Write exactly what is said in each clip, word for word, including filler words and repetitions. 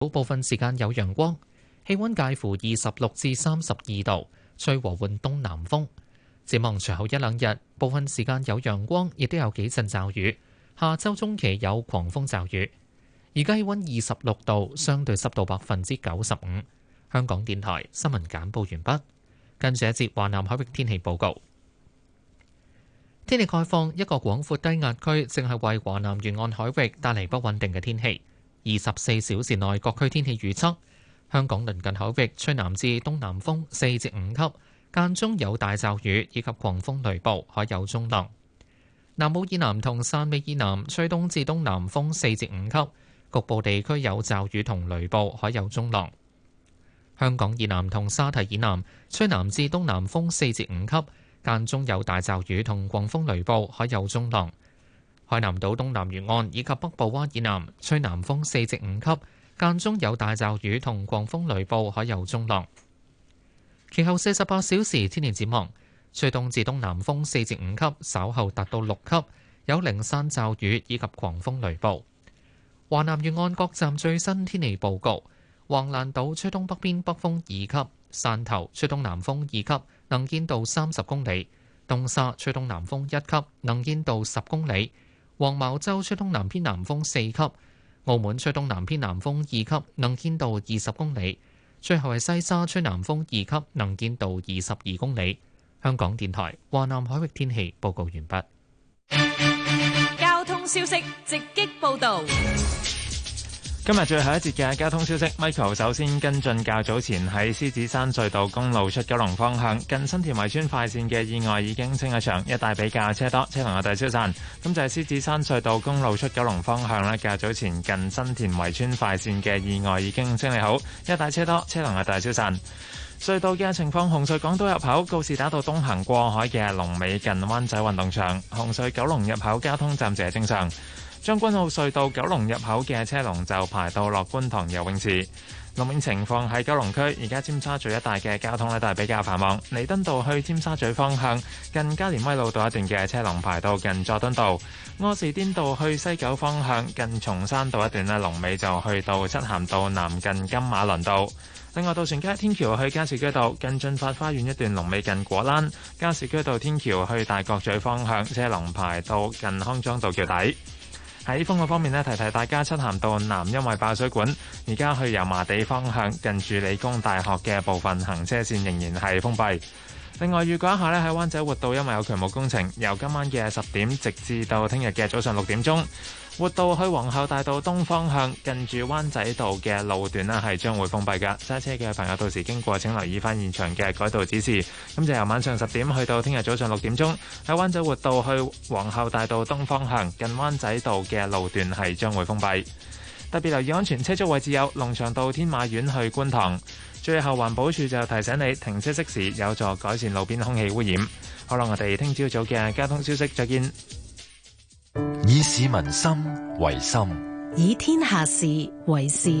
部分時間有陽光，氣溫介乎二十六至三十二度，吹和緩東南風。展望隨後一兩日，部分時間有陽光，亦都有幾陣驟雨。下周中期有狂風驟雨。而家氣溫二十六度，相對濕度百分之九十五。香港電台新聞簡報完畢。跟住一節華南海域天氣報告。天氣概況，一個廣闊低壓區正係為華南沿岸海域帶嚟不穩定嘅天氣。二十四小時內各區天氣預測：香港鄰近海域吹南至東南風四至五級，間中有大驟雨以及狂風雷暴，海有中浪。南澳以南同汕尾以南吹東至東南風四至五級，局部地區有驟雨同雷暴，海有中浪。香港以南同沙堤以南吹南至東南風四至五級，間中有大驟雨同狂風雷暴，海有中浪。海南島東南沿岸以及北部灣以南吹南風四至五級，間中有大驟雨同狂風雷暴，海有中浪。其後四十八小時天氣展望，吹東至東南風四至五級，稍後達到六級，有零散驟雨以及狂風雷暴。華南沿岸各站最新天氣報告：橫瀾島吹東北邊北風二級，汕頭吹東南風二級，能見度三十公里；東沙吹東南風一級，能見度十公里；黃茅洲吹東南偏南風四級；澳門吹東南偏南風二級，能見度二十公里；最後係西沙吹南風二級，能見度二十二公里。香港電台華南海域天氣報告完畢。 交通消息直擊報道。 今日最後一節嘅交通消息 ，Michael 首先跟進較早前喺獅子山隧道公路出九龍方向近新田圍村快線嘅意外已經清咗場，一帶比較車多，車龍有大消散。咁就係獅子山隧道公路出九龍方向咧，較早前近新田圍村快線嘅意外已經清理好，一帶車多，車龍有大消散。隧道嘅情況，紅隧港島入口告士打道東行過海嘅龍尾近灣仔運動場，紅隧九龍入口交通暫時係正常。將軍澳隧道九龍入口嘅車龍就排到落觀塘游泳池。路面情況喺九龍區，而家尖沙咀一帶嘅交通呢都係比較繁忙。彌敦道去尖沙咀方向近加連威老道一段嘅車龍排到近佐敦道。柯士甸道去西九方向近松山道一段呢，龍尾就去到漆咸道南近金馬倫道。另外，渡船街天橋去加士居道近駿發花園一段龍尾近果欄。加士居道天橋去大角咀方向車龍排到近康莊道橋底。喺封路方面呢，提提大家，漆咸道南因為爆水管，而家去油麻地方向近住理工大學嘅部分行車線仍然係封閉。另外預告一下呢，喺灣仔活道因為有渠務工程，由今晚嘅十點直至到聽日嘅早上六點鐘，活道去皇后大道東方向近住灣仔道嘅路段呢係將會封閉㗎。揸車嘅朋友到時經過請留意翻現場嘅改道指示。咁就由晚上十點去到聽日早上六點鐘，喺灣仔活道去皇后大道東方向近灣仔道嘅路段係將會封閉。特別留意安全車速位置有龍翔道天馬苑去觀塘。最後環保署就提醒你停車熄匙有助改善路邊空氣污染。好啦，我哋聽朝早嘅交通消息再見。 以市民心為心， 以天下事為事。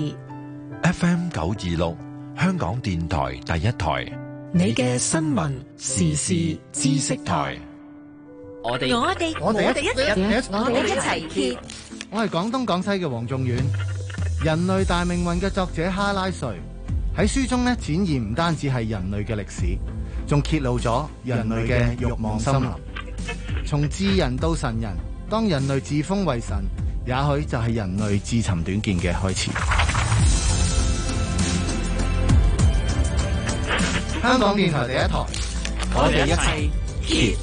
F M 九二六，香港電台第一台， 你嘅新聞時事知識台。 我哋我哋我哋一齊我哋一齊揭。 我係廣東廣西嘅黃仲遠。人類大命運嘅作者哈拉瑞喺書中呢，展現唔單止係人類嘅歷史，仲揭露咗人類嘅慾望森林。從智人到神人，當人類自封為神，也許就係人類自尋短見嘅開始。香港電台第一台， 我哋一齊揭。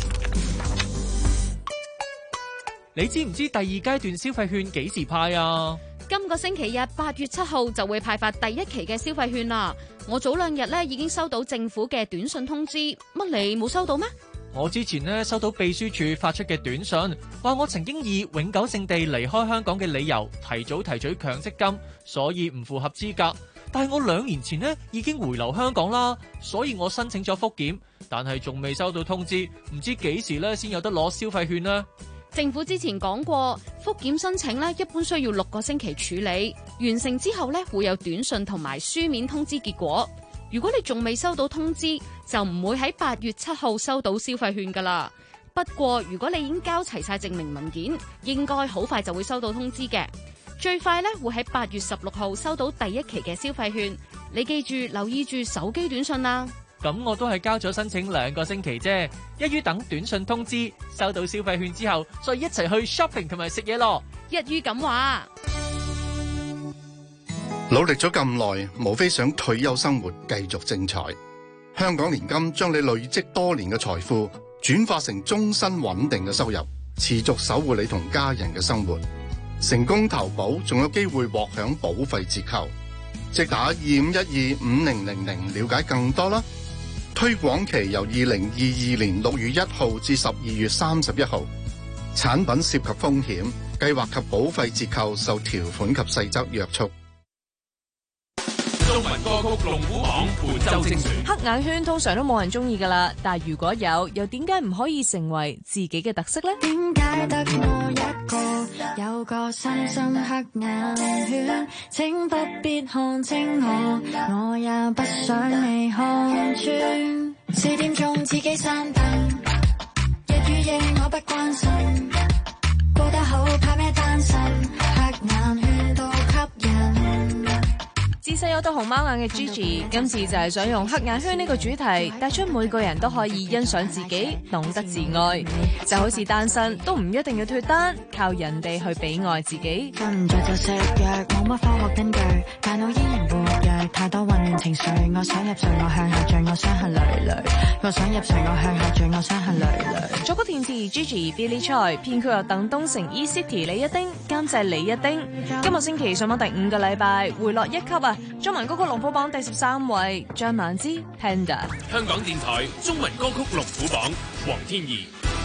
你知唔知第二階段消費券幾時派啊？ 今個星期日八月七號就會派發第一期嘅消費券啦。我早兩日咧已經收到政府嘅短信通知，乜你冇收到咩？ 我之前咧收到秘書處發出嘅短信，話我曾經以永久性地離開香港嘅理由提早提取強積金，所以唔符合資格。但係我兩年前呢已經回流香港啦，所以我申請咗復檢，但係仲未收到通知，唔知幾時咧先有得攞消費券呢？ 政府之前講過，復檢申請咧一般需要六個星期處理，完成之後咧會有短信同埋書面通知結果。如果你仲未收到通知，就唔會喺八月七號收到消費券噶啦。不過如果你已經交齊晒證明文件，應該好快就會收到通知嘅。 最快咧會喺八月十六號收到第一期嘅消費券。你記住留意住手機短信啦。 咁我都係交咗申請兩個星期啫，一於等短信通知，收到消費券之後，再一齊去 shopping 同埋食嘢咯。 一於咁話。 努力咗咁耐，無非想退休生活繼續精彩。香港年金將你累積多年嘅財富轉化成終身穩定嘅收入，持續守護你同家人嘅生活。成功投保仲有機會獲享保費折扣，即打二五一二五零零零了解更多啦。推廣期由二零二二年六月一號至十二月三十一號。產品涉及風險，計劃及保費折扣受條款及細則約束。 中文歌曲龍虎榜本周精選。 黑眼圈通常都冇人中意噶啦，但係如果有，又點解唔可以成為自己嘅特色呢？ 點解得我一個有個深深黑眼圈？請不必看清我，我也不想你看穿。四點鐘自己閂燈，日與夜我不關心，過得好怕咩單身？黑眼圈都吸引。 自細有對熊貓眼嘅 Gigi， 今次就係想用黑眼圈呢個主題，帶出每個人都可以欣賞自己，懂得自愛。就好似單身都唔一定要脫單，靠人哋去俾愛自己。 瞓唔着就食藥，冇乜科學根據，大腦依然活躍，太多混亂情緒。我想入睡，我向下墜，我傷痕累累。我想入睡，我向下墜，我傷痕累累。 作曲填詞 Gigi Billy Choi， 編曲由鄧東城 E City 李一丁，監製李一丁。今個星期上榜第五個禮拜，回落一級啊！中文歌曲龍虎榜第十三位，張曼之 Panda。 香港電台中文歌曲龍虎榜，黃天怡。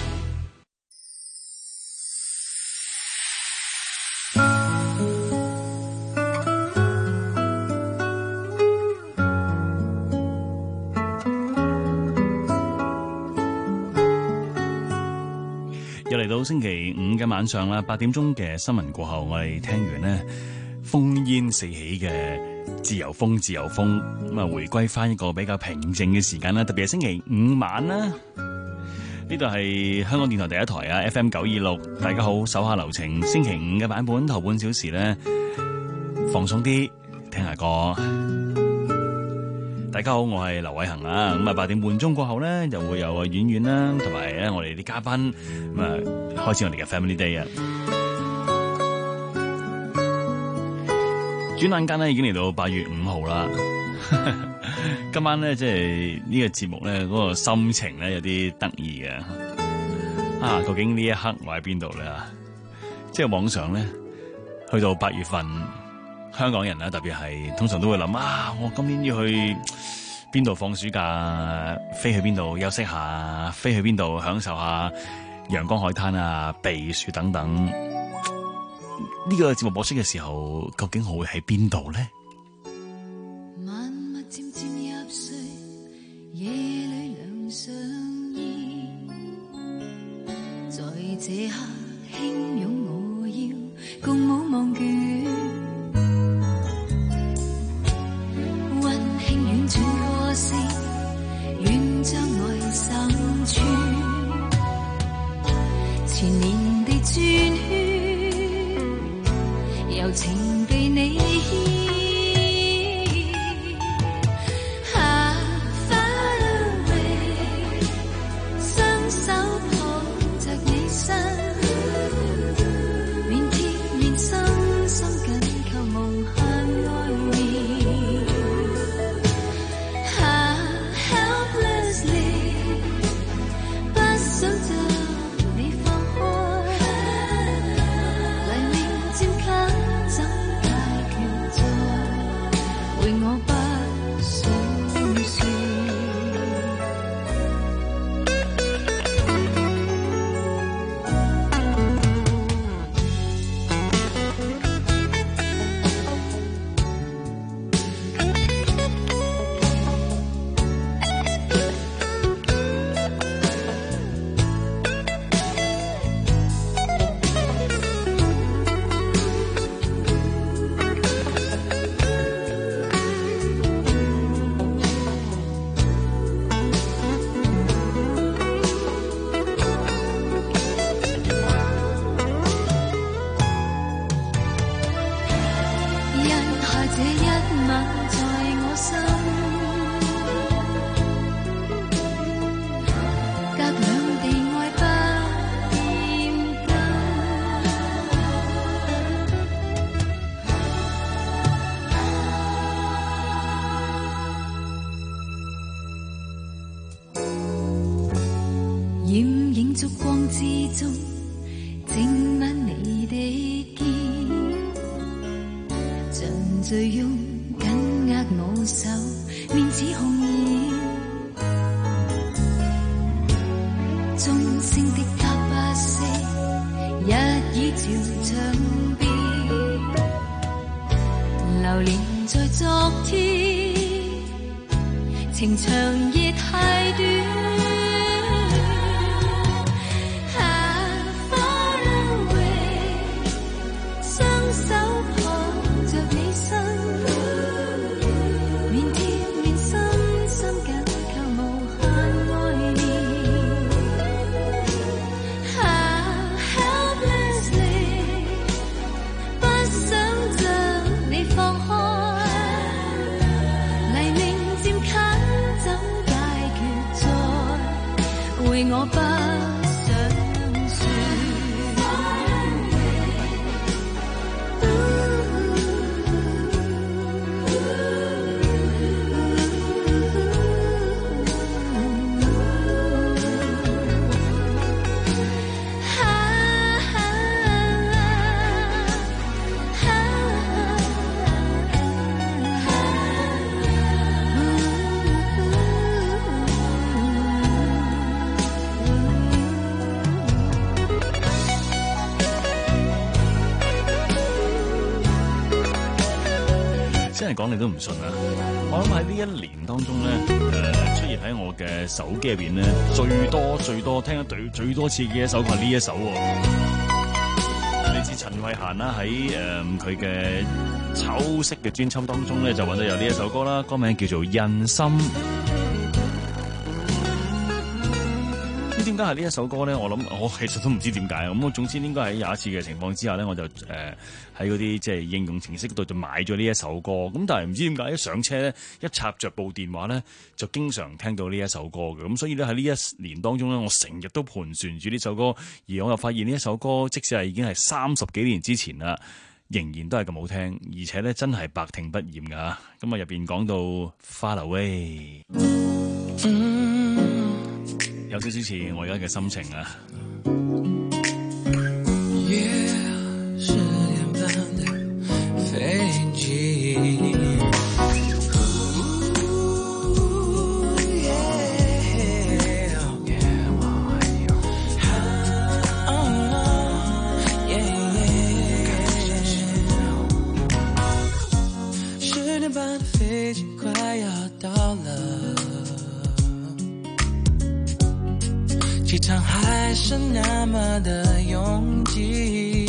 又嚟到星期五嘅晚上啦，八點鐘嘅新聞過後，我哋聽完呢烽煙四起嘅自由風自由風，咁啊回歸翻一個比較平靜嘅時間啦，特別係星期五晚啦。呢度係香港電台第一台啊 F M 九二六，大家好，手下留情，星期五嘅版本頭半小時咧放鬆啲，聽下歌。大家好，我係劉偉恒啊，咁啊八點半鐘過後咧，就會有啊婉婉啦，同埋咧我哋啲嘉賓咁啊開始我哋嘅 Family Day 啊。轉眼間咧已經嚟到八月五號啦，今晚咧即係呢個節目咧嗰個心情咧有啲得意嘅啊！究竟呢一刻我喺邊度咧？即係網上咧，去到八月份，香港人咧特別係通常都會諗啊，我今年要去邊度放暑假，飛去邊度休息下，飛去邊度享受下陽光海灘啊、避暑等等。呢個節目播出嘅時候，究竟我會喺邊度咧？ 晚物漸漸入睡，夜裏涼上衣，在這刻輕擁我腰，共舞忘倦。溫馨婉轉歌聲，願將愛滲穿，纏綿地轉圈。柔情被你牽在我心，隔兩地愛不變更。掩映燭光之中，靜吻你的肩，像醉翁緊握我手，面似紅葉。鐘聲滴答不息，一倚照牆邊，流連在昨天，情長夜太短。我不想說， 真係講你都唔信啊！我諗喺呢一年當中咧，誒、呃、出現喺我嘅手機入邊咧，最多最多聽得最最多次嘅一首歌係呢一首喎、哦，嚟自陳慧嫻啦，喺誒佢嘅秋色嘅專輯當中咧，就揾到有呢一首歌啦，歌名叫做《印心》。點解係呢一首歌咧？我諗我其實都唔知點解咁。我總之應該喺有一次嘅情況之下咧，我就誒喺嗰啲即係應用程式度就買咗呢一首歌。咁但係唔知點解一上車咧，一插着部電話咧，就經常聽到呢一首歌嘅。咁所以咧喺呢一年當中咧，我成日都盤旋住呢首歌，而我又發現呢一首歌即使係已經係三十幾年之前啦，仍然都係咁好聽，而且咧真係百聽不厭噶。咁啊入邊講到 Far Away。有少少似我而家嘅心情啊！ 夜十點半的飛機，十點半的飛機快要到了。機場還是那麼的擁擠，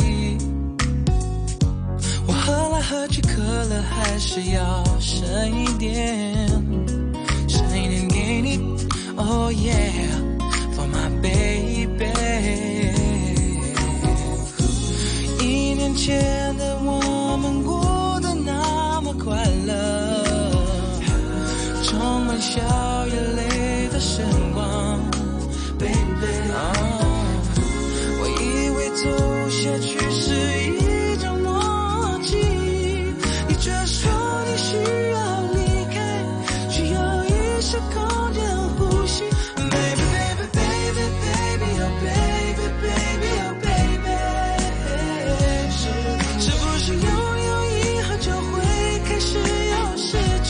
我喝來喝去，可樂還是要剩一點，剩一點給你 ，Oh yeah， for my baby。一年前的我們過得那麼快樂，充滿笑眼淚的時光。Baby，、oh, 我以為走下去是一種默契，你卻說你需要離開，需要一些空間呼吸。Baby baby baby baby oh baby baby oh baby， 是是不是擁有以後就會開始又失去？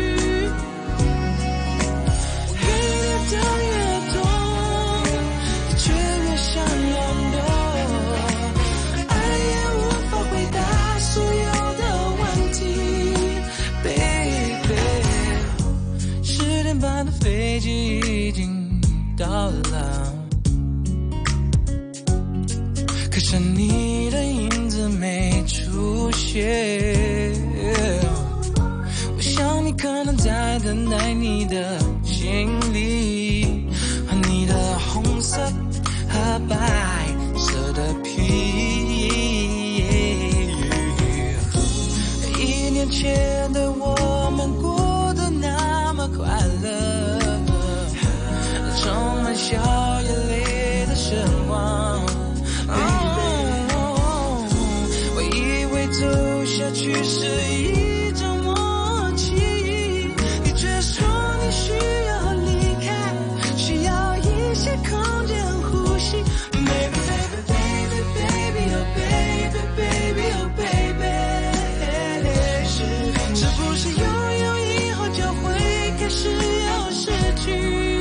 越到越多。卻越想要的，愛也無法回答所有的問題 ，baby。十點半的飛機已經到了，可是你的影子沒出現。我想你可能在等待你的行李和你的紅色和白色的皮，一年前的我是拥有以後就會開始有失去？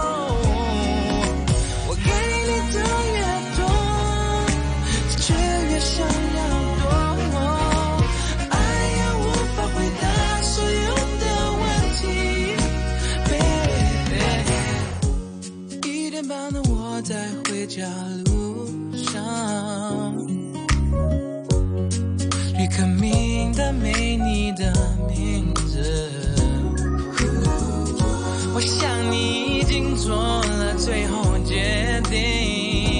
我給你的越多，卻越想要多，愛要無法回答所有的問題。Baby， 一點半的我在回家路上，旅客名單沒你的名字，我想你已經做了最後決定。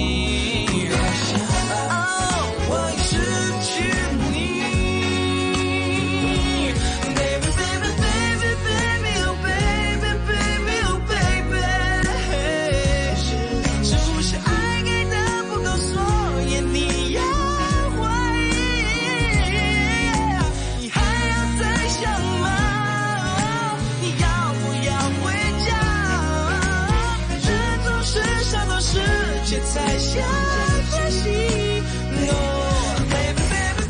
才想珍惜，No baby baby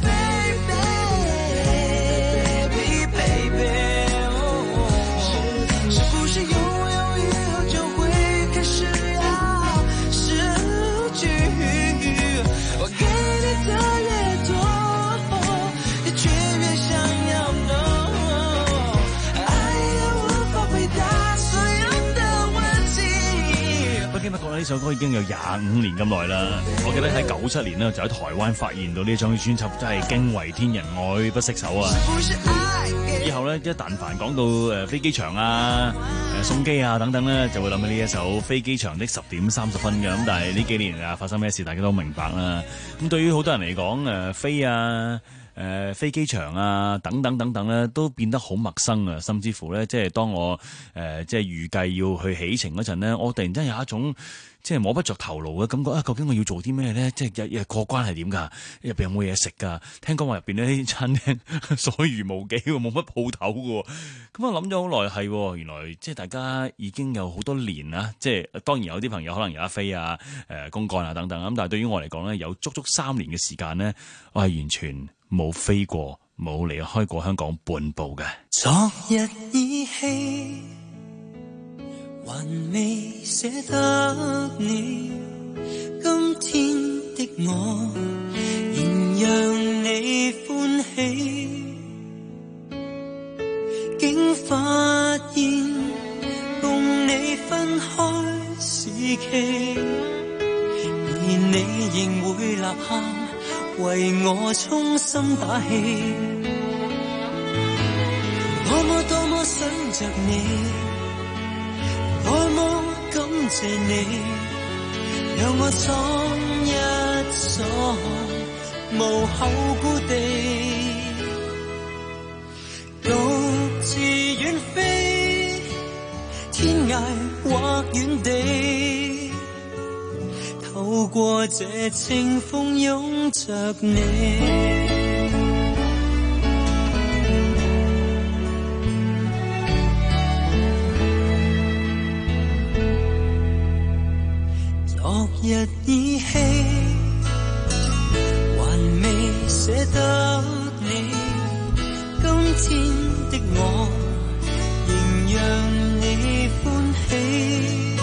baby baby baby， 是不是擁有以後就會開始要失去？我給你的越多，你卻越想要 No， 愛要無法回答所有的問題。 不經不覺呢首歌已經有廿五年咁耐啦。我記得喺九七年呢，就喺台灣發現到呢張專輯，真係驚為天人，愛不釋手啊！以後咧，一但凡講到誒飛機場啊、誒送機啊等等咧，就會諗起呢一首《飛機場的十點三十分》嘅。咁但係呢幾年啊，發生咩事，大家都明白啦。咁對於好多人嚟講，誒飛啊、誒、呃、飛機場啊等等等等咧，都變得好陌生啊！甚至乎咧，即係當我誒、呃、即係預計要去起程嗰陣咧，我突然間有一種即係摸不着頭腦嘅感覺啊！究竟我要做啲咩咧？即係日日過關係點㗎？入邊有冇嘢食㗎？聽講話入邊呢啲餐廳所餘無幾喎，冇乜鋪頭嘅喎。咁我諗咗好耐，係原來即係大家已經有好多年啦。即係當然有啲朋友可能有得飛啊、誒公幹啊等等。咁但係對於我嚟講咧，有足足三年嘅時間咧，我係完全冇飛過，冇離開過香港半步嘅。 昨日依稀還未捨得你，今天的我仍讓你歡喜，竟發現共你分開時期，而你仍會吶喊為我衷心打氣，多麼多麼想着你，多麼感謝你，讓我闖一闖無後顧地，獨自遠飛，天涯或遠地，透過這清風擁着你。昨日依稀還未捨得你，今天的我仍讓你歡喜，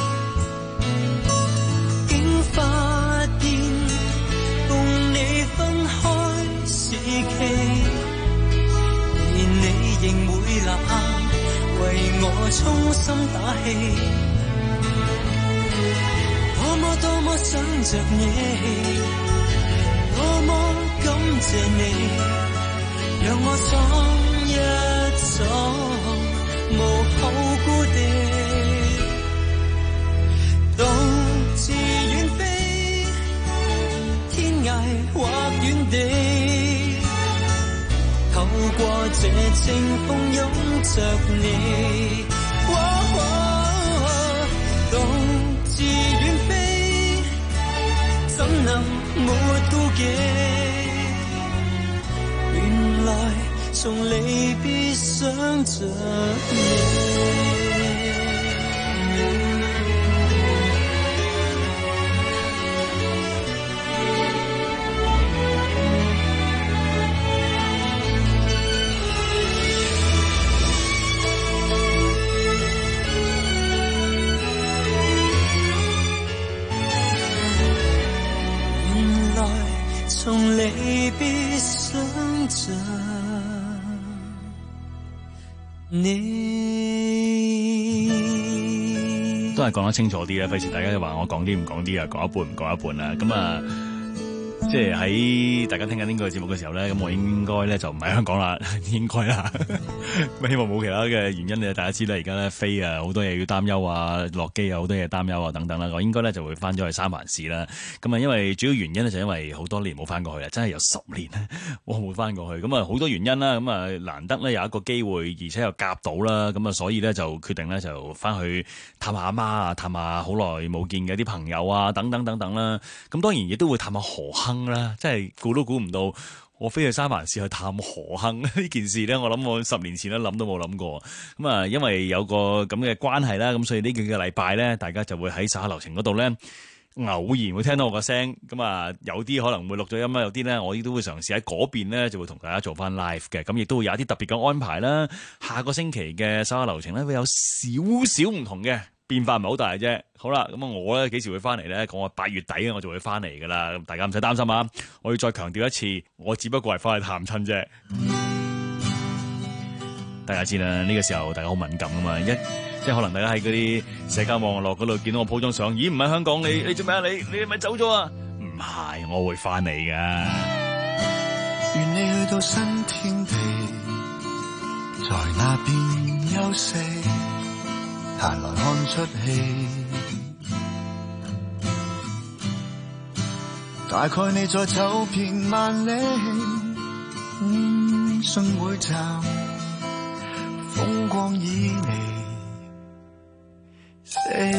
竟發現共你分開時期，而你仍會吶喊為我衷心打氣，多麼多麼想着你，多麼感謝你，讓我闖一闖無後顧地，獨自遠飛，天涯或遠地，透過這清風擁着你，哦哦、獨自遠飛，怎能沒顧忌？原來從離別想着你。 都係講得清楚啲啦，費事大家話我講啲唔講啲啊，講一半唔講一半啊，咁啊。即係喺大家聽緊呢個節目嘅時候咧，咁我應該咧就唔喺香港啦，應該啦。咁希望冇其他嘅原因咧，大家知啦，而家咧飛啊好多嘢要擔憂啊，落機啊好多嘢擔憂啊等等啦。我應該咧就會翻咗去三藩市啦。咁啊，因為主要原因咧就因為好多年冇翻過去啦，真係有十年咧我冇翻過去。咁啊好多原因啦，咁啊難得咧有一個機會，而且又夾到啦，咁啊所以咧就決定咧就翻去探下阿媽啊，探下好耐冇見嘅啲朋友啊，等等等等啦。咁當然亦都會探下何亨啦，真係估都估唔到，我飛去三藩市去探何亨呢件事咧，我諗我十年前咧諗都冇諗過。咁啊，因為有個咁嘅關係啦，咁所以呢幾個禮拜咧，大家就會喺稍後流程嗰度咧，偶然會聽到我個聲。咁啊，有啲可能會錄咗音啦，有啲咧我亦都會嘗試喺嗰邊咧就會同大家做翻 live 嘅。咁亦都會有一啲特別嘅安排啦。下個星期嘅稍後流程咧會有少少唔同嘅。變化唔係好大嘅啫，好啦，咁啊我咧幾時會翻嚟咧？講我八月底我就會翻嚟噶啦，咁大家唔使擔心啊！我要再強調一次，我只不過係翻去探親啫。大家知啦，呢、這個時候大家好敏感啊嘛，一即係可能大家喺嗰啲社交網絡嗰度見到我 po 張相，咦唔係香港你你做咩啊？你你係咪走咗啊？唔係，我會翻嚟噶。 願你去到新天地，在那邊休息。閒來看出戲，大概你再走遍萬里，音訊會站，風光已離死。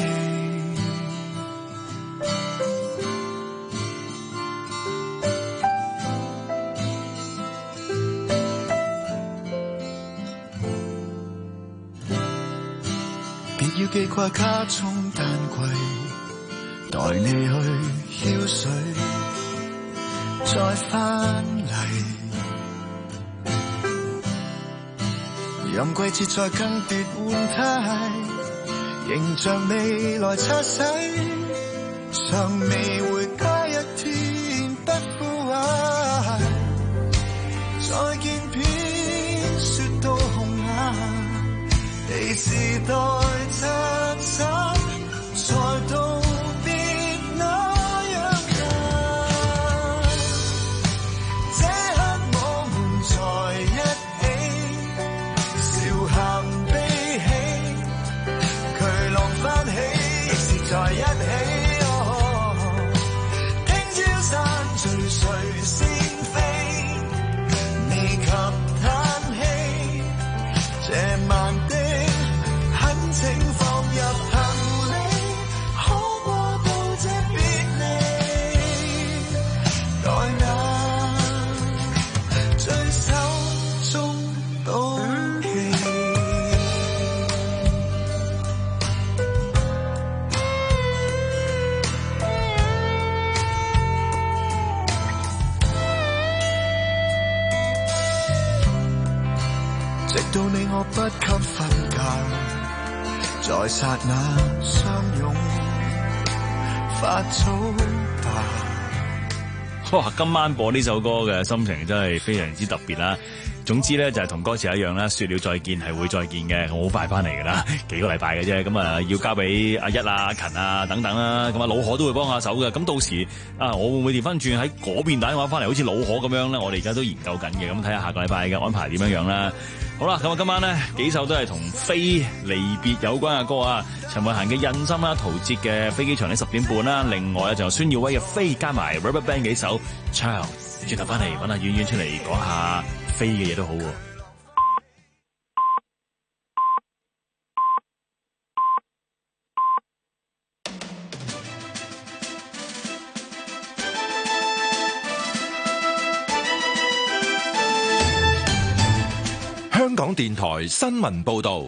要記掛家中丹櫃，待你去澆水，再翻嚟。任季節再更迭換態，形象未來擦洗，尚未回家一天不枯萎。再見片雪到紅眼，地時代襯衫，再道別那樣近。這刻我們在一起，笑喊悲喜，巨浪翻起，亦是在一起。哦，聽朝散聚誰先飛，未及嘆氣，這晚的請放入行李，可過到這別離，待那最手中到期。直到你我不給瞓覺，在剎那相擁發早吧。 哇！今晚播呢首歌嘅心情真係非常之特別啦。總之咧就係同歌詞一樣啦，說了再見係會再見嘅，我好快翻嚟噶啦，幾個禮拜嘅啫。咁啊要交俾阿一啊、阿勤啊等等啦。咁啊老可都會幫下手嘅。咁到時啊，我會唔會調翻轉喺嗰邊打電話翻嚟，好似老可咁樣咧？我哋而家都研究緊嘅。咁睇下下個禮拜嘅安排點樣樣啦。好啦，咁啊今晚咧幾首都係同飛離別有關嘅歌啊。陳慧嫻嘅印心啦，陶喆嘅飛機場喺十點半啦。另外咧就孫耀威嘅飛加埋 RubberBand 幾首唱。轉頭翻嚟揾阿婉婉出嚟講下飛嘅嘢都好喎。 香港電台新聞報導，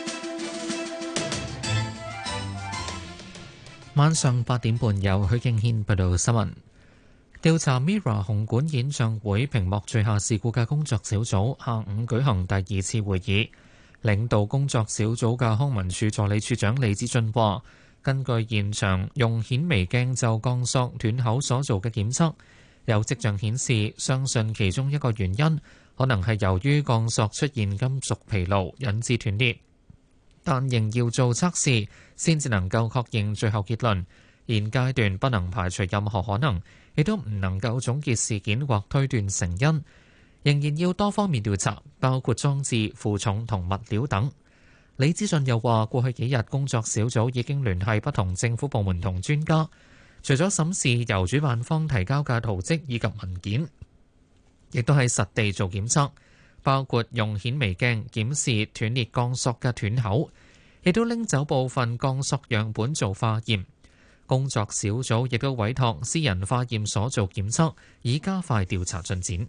晚上八點半由許敬軒報道新聞。調查 MIRROR 紅館演唱會屏幕墜下事故嘅工作小組下午舉行第二次會議。領導工作小組嘅康文署助理處長李子俊話，根據現場用顯微鏡就鋼索斷口所做嘅檢測，有跡象顯示，相信其中一個原因可能係由於鋼索出現金屬疲勞引致斷裂，但仍要做測試先至能夠確認最後結論。現階段不能排除任何可能，亦都唔能夠總結事件或推斷成因，仍然要多方面調查，包括裝置、負重同物料等。李志信又話：過去幾日工作小組已經聯繫不同政府部門同專家，除咗審視由主辦方提交嘅圖則以及文件，亦都喺實地做檢測，包括用顯微鏡檢視斷裂鋼索嘅斷口，亦都拎走部分鋼索樣本做化驗。工作小組亦都委託私人化驗所做檢測，以加快調查進展。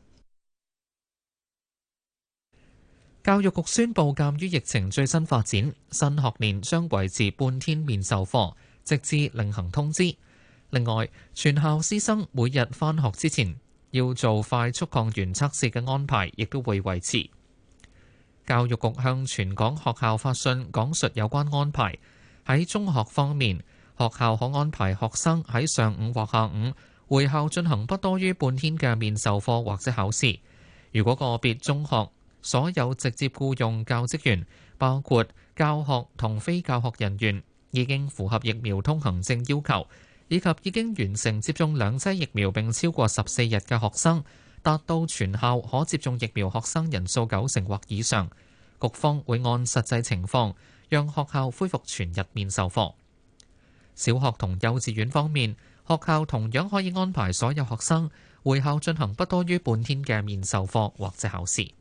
教育局宣布，鑑於疫情最新發展，新學年將維持半天面授課，直至另行通知。另外，全校師生每日返學之前要做快速抗原測試嘅安排，亦都會維持。教育局向全港學校發信講述有關安排。喺中學方面，學校可安排學生喺上午或下午回校進行不多於半天嘅面授課或者考試。如果個別中學所有直接僱用教職員，包括教學同非教學人員，已經符合疫苗通行證要求，以及已經完成接種兩劑疫苗並超過十四日嘅學生，達到全校可接種疫苗學生人數九成或以上，局方會按實際情況讓學校恢復全日面授課。小學同幼稚園方面，學校同樣可以安排所有學生回校進行不多於半天嘅面授課或者考試。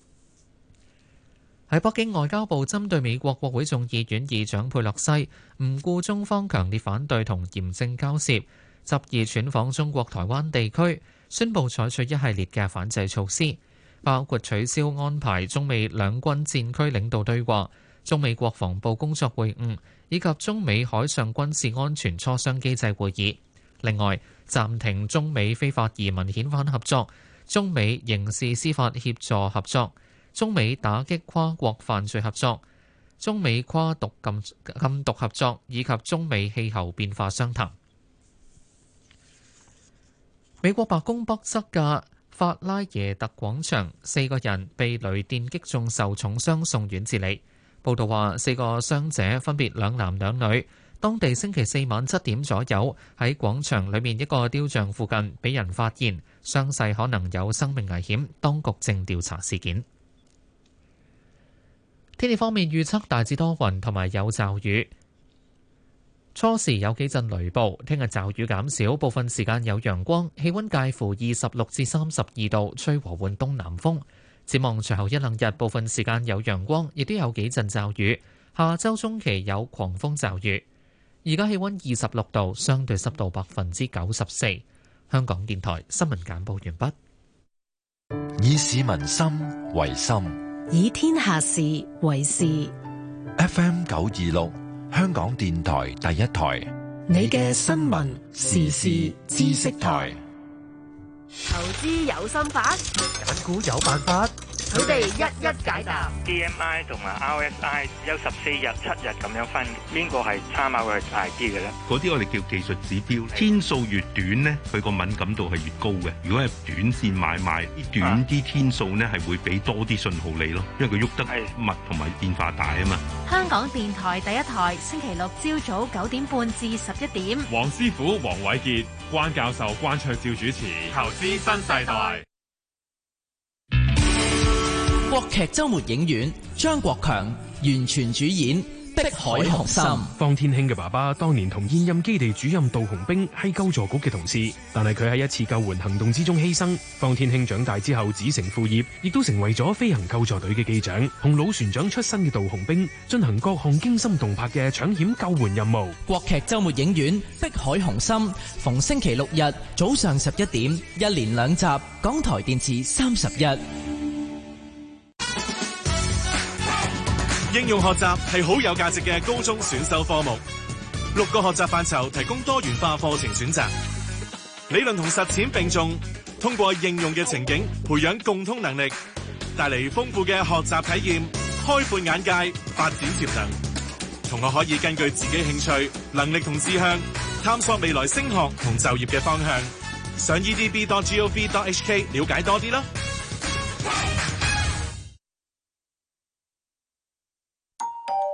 喺北京，外交部針對美國國會眾議院議長佩洛西唔顧中方強烈反對同嚴正交涉，執意竄訪中國台灣地區，宣布採取一系列嘅反制措施，包括取消安排中美兩軍戰區領導對話、中美國防部工作會晤以及中美海上軍事安全磋商機制會議。另外，暫停中美非法移民遣返合作、中美刑事司法協助合作、中美打擊跨國犯罪合作、中美跨毒禁禁毒合作以及中美氣候變化商談。美國白宮北側嘅法拉耶特廣場，四個人被雷電擊中受重傷送院治理。報道話，四個傷者分別兩男兩女，當地星期四晚七點左右喺廣場裏面一個雕像附近俾人發現，傷勢可能有生命危險，當局正調查事件。天氣方面預測大致多雲同埋有驟雨，初時有幾陣雷暴，聽日驟雨減少，部分時間有陽光，氣溫介乎二十六至三十二度，吹和緩東南風。展望隨後一兩日，部分時間有陽光，亦都有幾陣驟雨。下周中期有狂風驟雨。而家氣溫二十六度，相對濕度百分之九十四。香港電台新聞簡報完畢。 以市民心為心， 以天下事為事。 F M 九二六，香港電台第一台， 你嘅新聞時事知識台。 投資有心法， 揀股有辦法， 佢哋一一解答。 D M I 同埋 R S I 有十四日、七日咁樣分，邊個係參考嘅大啲嘅咧？ 嗰啲我哋叫技術指標，天數越短咧，佢個敏感度係越高嘅。如果係短線買賣，啲短啲天數咧係會俾多啲信號你咯，因為佢喐得密同埋變化大啊嘛。 香港電台第一台，星期六朝早九點半至十一點。 黃師傅、黃偉傑、關教授、關卓照主持。投資新世代。 國劇周末影院，張國強完全主演《碧海雄心》。 方天興嘅爸爸當年同現任基地主任杜洪兵係救助局嘅同事，但係佢喺一次救援行動之中犧牲。方天興長大之後子承父業，亦都成為咗飛行救助隊嘅機長，同老船長出身嘅杜洪兵進行各項驚心動魄嘅搶險救援任務。 國劇周末影院《碧海雄心》，逢星期六日早上十一點，一連兩集，港台電視三十一。 應用學習係好有價值嘅高中選修科目，六個學習範疇提供多元化課程選擇，理論同實踐並重，通過應用嘅情景培養共通能力，帶嚟豐富嘅學習體驗，開闊眼界，發展潛能。同學可以根據自己興趣、能力同志向，探索未來升學同就業嘅方向。上 e d b dot gov dot h k 了解多啲啦。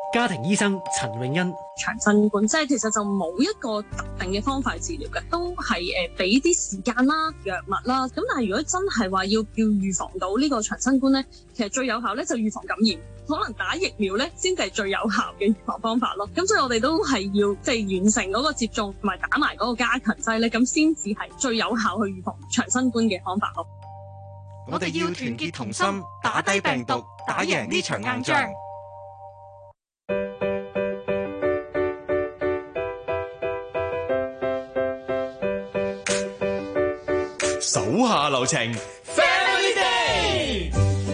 家庭醫生陳永欣。 長新冠即係其實就冇一個特定嘅方法治療嘅，都係誒俾啲時間啦、藥物啦。咁但係如果真係話要要預防到呢個長新冠咧，其實最有效咧就預防感染，可能打疫苗咧先至係最有效嘅預防方法咯。咁所以我哋都係要即係完成嗰個接種同埋打埋嗰個加強劑咧，咁先至係最有效去預防長新冠嘅方法咯。 我哋要團結同心，打低病毒，打贏呢場硬仗。 手下留情 ，Family Day，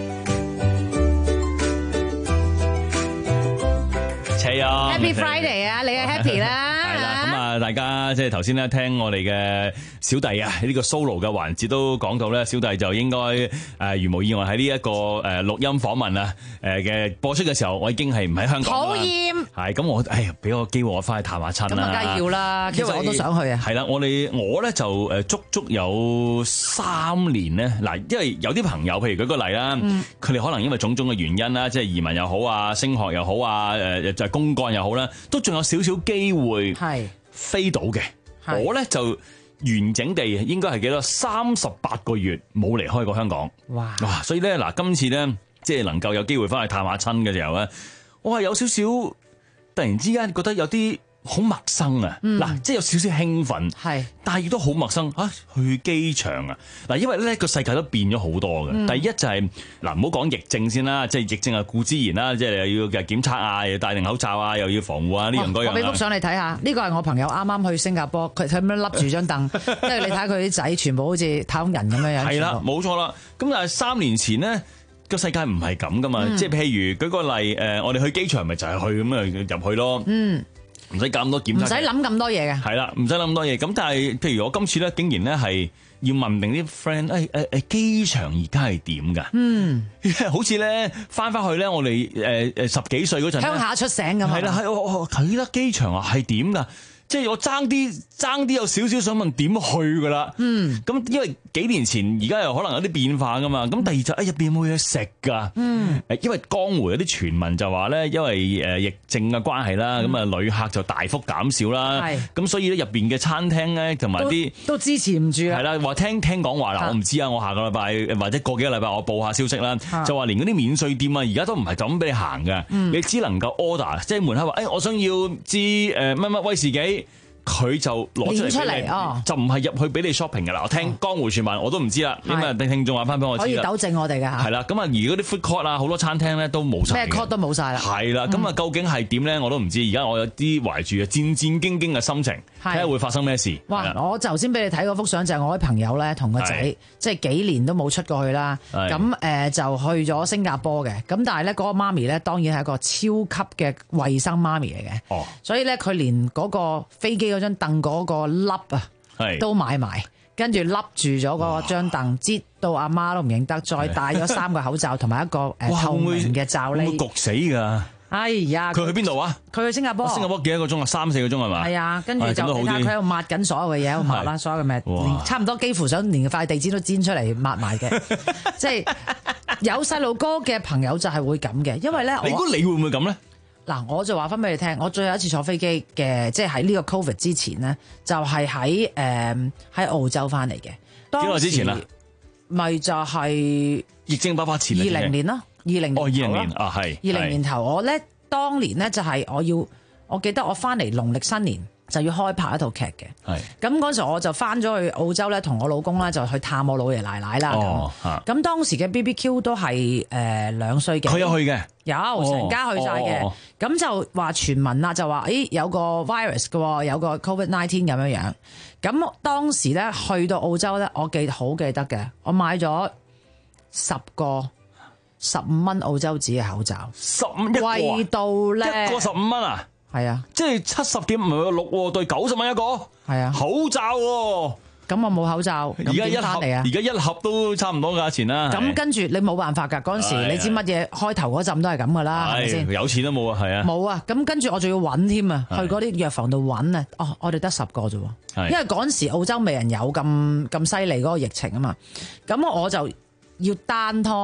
齊啊 ！Happy Friday 啊，你係 Happy 啦。 係啦，咁啊，大家即係頭先咧聽我哋嘅小弟啊，呢個 solo 嘅環節都講到咧，小弟就應該誒、呃、如無意外喺呢一個誒錄音訪問啊誒嘅播出嘅時候，我已經係唔喺香港啦。 討厭係咁，我誒俾個機會我翻去探下親啦。 咁啊，梗係要啦，其實我都想去啊。 係啦，我哋我咧就誒足足有三年咧嗱，因為有啲朋友，譬如舉個例啦，佢哋、嗯、可能因為種種嘅原因啦，即係移民又好啊，升學又好啊，誒就係公幹又好啦，都仲有少少機會係飛到嘅。我咧就完整地應該係幾多三十八個月冇離開過香港。哇！哇！所以咧嗱，今次咧即係能夠有機會翻去探下親嘅時候咧，我係有少少突然之間覺得有啲好陌生啊！嗱、嗯，即係有少少興奮，係，但係亦都好陌生嚇、啊。去機場啊！嗱，因為咧個世界都變咗好多嘅。嗯、第一就係、是、嗱，唔好講疫症先啦，即係疫症係固之然啦，即係又要嘅檢測啊，又戴定口罩啊，又要防護啊，呢樣嗰樣。我俾幅相你睇下，呢個係我朋友啱啱去新加坡，佢佢咁樣笠住張凳，即係你睇下佢啲仔全部好似太空人咁樣樣。係啦，冇錯啦。咁但係三年前呢，個世界唔係咁噶嘛，嗯、即係譬如舉個例，誒，我哋去機場咪就係去咁啊入去咯。嗯。唔使咁多檢測，唔使諗咁多嘢嘅。係啦，唔使諗咁多嘢。咁但係，譬如我今次咧，竟然咧係要問定啲 friend，誒誒誒，機場而家係點㗎？嗯，好似咧翻返去咧，我哋誒誒十幾歲嗰陣，鄉下出醒咁。係啦，係我我睇得機場啊，係點㗎？即係我爭啲爭啲有少少想問點去噶啦，嗯，咁因為幾年前而家又可能有啲變化噶嘛，咁第二就誒入邊有冇嘢食噶，嗯，誒因為江湖有啲傳聞就話咧，因為誒疫症嘅關係啦，咁啊旅客就大幅減少啦，係，咁所以咧入邊嘅餐廳咧同埋啲都支持唔住啦，係啦，話聽聽講話啦，我唔知啊，我下個禮拜或者過幾個禮拜我報下消息啦，就話連嗰啲免稅店啊，而家都唔係就咁俾你行嘅，嗯，你只能夠 order， 即係門口話誒我想要支誒乜乜威士忌。佢就攞出嚟，出嚟哦，就唔係入去俾你 shopping 嘅啦。我聽江湖傳聞，我都唔知啦。咁啊，聽聽眾話翻俾我知啦。可以糾正我哋嘅嚇。係啦，咁啊，而嗰啲 food court 啊，好多餐廳咧都冇曬。咩 court 都冇曬啦。係啦，咁啊，究竟係點咧？我都唔知。而家我有啲懷住啊戰戰兢兢嘅心情，睇下會發生咩事。哇！我頭先俾你睇嗰幅相就係我啲朋友咧，同個仔即係幾年都冇出過去啦。咁誒就去咗新加坡嘅。咁但係咧嗰個媽咪咧，當然係一個超級嘅衞生媽咪嚟嘅。哦。所以咧，佢連嗰個飛機嗰張凳嗰個個笠啊，都買埋，跟住笠住咗嗰個張凳，擠到阿媽都唔認得，再戴咗三個口罩同埋一個誒透明嘅罩呢，會焗死噶！哎呀，佢去邊度啊？佢去新加坡。新加坡幾多個鐘啊？三四個鐘係嘛？係啊，跟住就睇下佢喺度抹緊所有嘅嘢，喺度抹啦，所有嘅咩，差唔多幾乎想連塊地氈都煎出嚟抹埋嘅，即係有細路哥嘅朋友就係會咁嘅，因為咧，你估你會唔會咁咧？嗱，我就話翻俾你聽，我最後一次坐飛機嘅，即係喺呢個 Covid 之前咧，就係喺誒喺澳洲翻嚟嘅。幾耐之前啊？咪就係疫症爆發前，二零年咯，二零年哦，二零年啊，係二零年頭。我咧當年咧就係我要，我記得我翻嚟農曆新年就要開拍一套劇嘅。係咁嗰陣時我就翻咗去澳洲咧，同我老公咧就去探我老爺奶奶啦。哦，咁當時嘅 B B Q 都係誒兩歲嘅。佢有去嘅。有成家去晒嘅，咁、哦哦、就話傳聞啦，就話誒有個 virus 嘅，有個 Covid nineteen 咁樣樣。咁當時咧去到澳洲咧，我記好記得嘅，我買咗十個十五蚊澳洲紙嘅口罩，十五一個，貴到咧一個十五蚊啊！係啊，即係七十點唔係六對九十蚊一個，係啊，口罩喎、啊。咁我冇口罩，而家一盒而家一盒都差唔多價錢啦。咁跟住你冇辦法㗎，嗰陣時你知乜嘢開頭嗰陣都係咁㗎啦，係咪先？有錢都冇啊，係啊。冇啊，咁跟住我仲要揾添啊，去嗰啲藥房度揾啊。哦，我哋得十個啫喎，因為嗰陣時澳洲未人有咁咁犀利嗰個疫情啊嘛。咁我就要單拖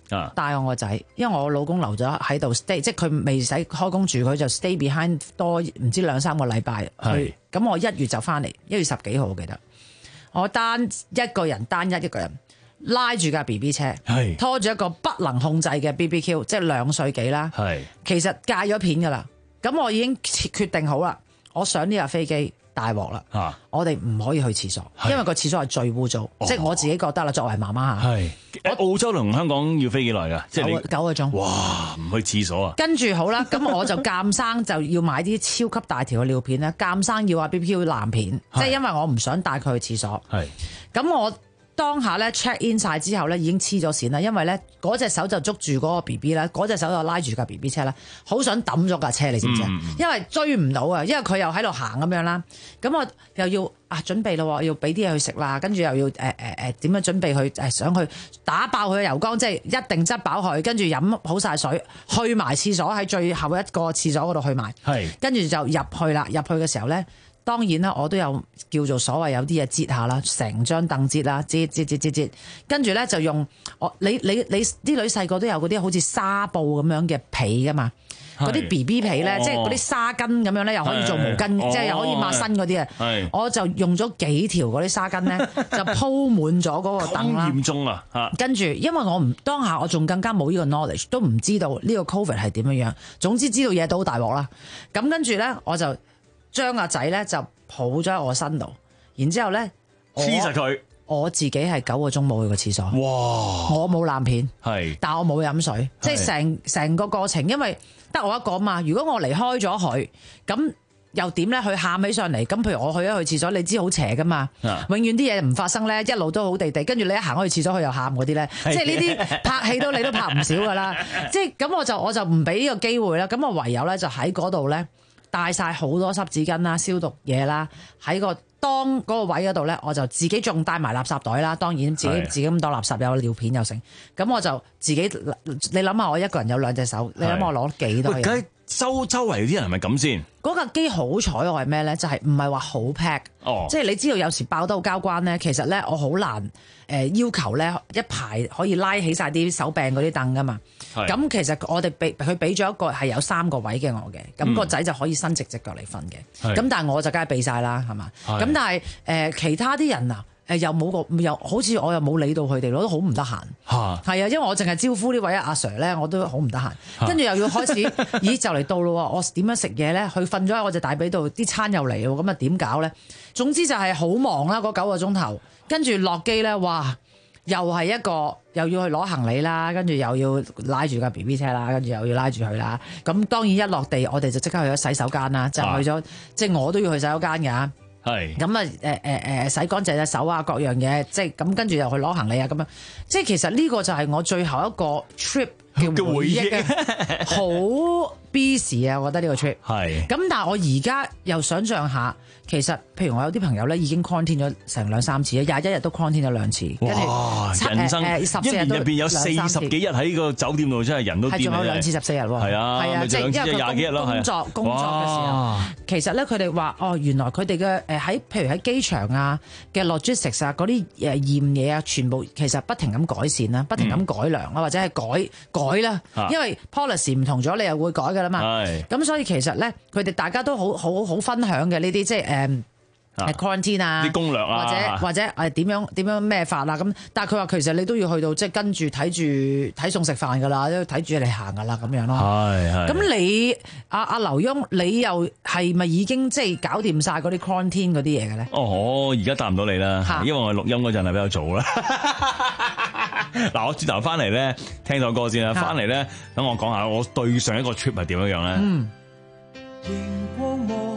帶我個仔，因為我老公留咗喺度 stay，即係佢未使開工住，佢就 stay behind 多唔知兩三個禮拜去。咁我一月就翻嚟，一月十幾號我記得，我單一個人單一一個人拉住架 B B 車，拖住一個不能控制嘅 B B Q， 即係兩歲幾啦。其實戒咗片㗎啦，咁我已經決定好啦，我上呢架飛機。大鑊啦！啊、我哋唔可以去廁所，因為個廁所係最污糟，哦、即係我自己覺得啦。作為媽媽嚇， 係澳洲同香港要飛幾耐㗎？即係你九個鐘。 哇！唔去廁所啊？跟住好啦，咁我就鑑生就要買啲超級大條嘅尿片咧，鑑生要阿 B B Q 藍片，即係因為我唔想帶佢去廁所。係咁我。當下咧 check in 晒之後咧已經黐咗線啦，因為咧嗰隻手就捉住嗰個 B B 啦，嗰隻手就拉住架 B B 車啦，好想抌咗架車，你知唔知啊？嗯、因為追唔到啊，因為佢又喺度行咁樣啦，咁我又要啊準備咯，要俾啲嘢去食啦，跟住又要誒誒誒點樣準備去誒、呃、想去打爆佢嘅油缸，即係一定執飽佢，跟住飲好晒水，去埋廁所喺最後一個廁所嗰度去埋，係跟住就入去啦，入去嘅時候咧。當然啦，我都有叫做所謂有啲嘢摺下啦，成張凳摺啦，摺摺摺摺摺，跟住咧就用我你你你啲女細個都有嗰啲好似紗布咁樣嘅被噶嘛，嗰啲 B B 被咧，哦、即係嗰啲紗巾咁樣咧，又可以做毛巾，哦、即係又可以抹身嗰啲啊。係，我就用咗幾條嗰啲紗巾咧，就鋪滿咗嗰個凳啦。咁嚴重啊！嚇，跟住因為我唔當下我仲更加冇呢個 knowledge，都唔知道呢個 COVID 係點樣樣。總之知道嘢都好大鑊啦。咁跟住咧我就。將阿仔咧就抱咗喺我身度，然之後咧黐實佢。 我自己係九個鐘冇去過廁所。哇！我冇爛片，係，但我冇飲水，即係成成個過程，因為得我一個嘛。如果我離開咗佢，咁又點咧？佢喊起上嚟，咁譬如我去咗去廁所，你知好邪噶嘛？啊、永遠啲嘢唔發生咧，一路都好地地，跟住你一行去廁所，佢又喊嗰啲咧，即係呢啲拍戲都你都拍唔少噶啦。即係咁，我就我就唔俾呢個機會啦。咁我唯有咧就喺嗰度咧。帶晒好多濕紙巾啦、消毒嘢啦，喺個當嗰個位嗰度咧，我就自己仲帶埋垃圾袋啦。當然自己自己咁多垃圾，有尿片又剩，咁我就自己你諗下，我一個人有兩隻手，你諗下我攞幾多嘢？ 周周圍啲人係咪咁先？ 嗰架機好彩我係咩咧？就係唔係話好 pack，哦，即係你知道有時爆得好交關咧。其實咧我好難誒、呃、要求咧一排可以拉起晒啲手柄嗰啲凳噶嘛。咁其實我哋俾佢俾咗一個係有三個位嘅我嘅，咁、嗯、個仔就可以伸直隻腳嚟瞓嘅。咁但係我就梗係避晒啦，係嘛？咁但係誒、呃、其他啲人啊。誒又冇個又好似我又冇理到佢哋，我都好唔得閒。嚇係啊，因為我淨係招呼呢位阿 Sir 咧，我都好唔得閒。跟住又要開始，咦就嚟到咯，我點樣食嘢咧？佢瞓咗喺我隻大髀度，啲餐又嚟喎，咁啊點搞咧？總之就係好忙啦，嗰九個鐘頭。跟住落機咧，哇！又係一個又要去攞行李啦，跟住又要拉住架 B B 車啦，跟住又要拉住佢啦。咁當然一落地，我哋就即刻去咗洗手間啦，就去咗，即係我都要去洗手間㗎。係咁啊！誒誒誒，洗乾淨隻手啊，各樣嘢，即係咁跟住又去攞行李啊，咁樣，即係其實呢個就係我最後一個 trip 嘅回憶啊，好 busy 啊！我覺得呢個 trip 係咁，但係我而家又想象下，其實譬如我有啲朋友咧已經 quarantine 咗成兩三次，廿一日都 quarantine 咗兩次，跟住人生誒十四日一年入邊有四十幾日喺個酒店度，真係人都癲，仲有兩次十四日喎，係啊，係啊，即係因為佢工工作工作嘅時候，其實咧佢哋話哦，原來佢哋嘅誒喺譬如喺機場啊嘅 logistics 啊嗰啲誒驗嘢啊，全部其實不停咁改善啦，不停咁改良啊，或者係改改啦，因為 policy 唔同咗，你又會改噶啦嘛。係咁，所以其實咧，佢哋大家都好好好分享嘅呢啲，即係誒誒 quarantine 啊，啲攻略啊，或者或者誒點樣點樣咩法啊咁。但係佢話其實你都要去到即係跟住睇住睇餸食飯噶啦，都睇住你行噶啦咁樣咯。係係。咁你阿阿劉墉，你又係咪已經即係搞掂晒嗰啲 quarantine 嗰啲嘢嘅咧？哦，我而家答唔到你啦，因為我錄音嗰陣係比較早啦。嗱，我轉頭翻嚟咧，聽首歌先啦。翻嚟咧，等我講下我對上一個 trip 係點樣樣咧。嗯。熒光幕，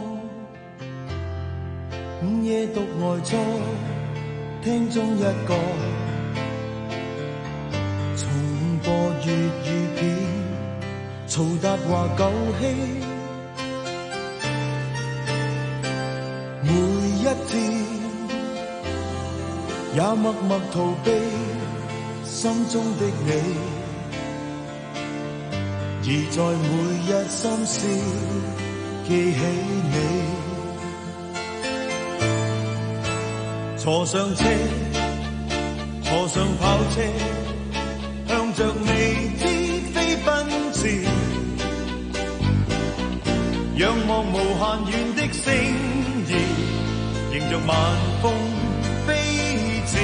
午夜獨呆坐，廳中一個，重播粵語片，曹達華舊戲，每一天也默默逃避。心中的你，而在每日心事記起你，坐上車，坐上跑車，向着未知飛奔馳，仰望無限遠的星兒，迎着晚風飛馳，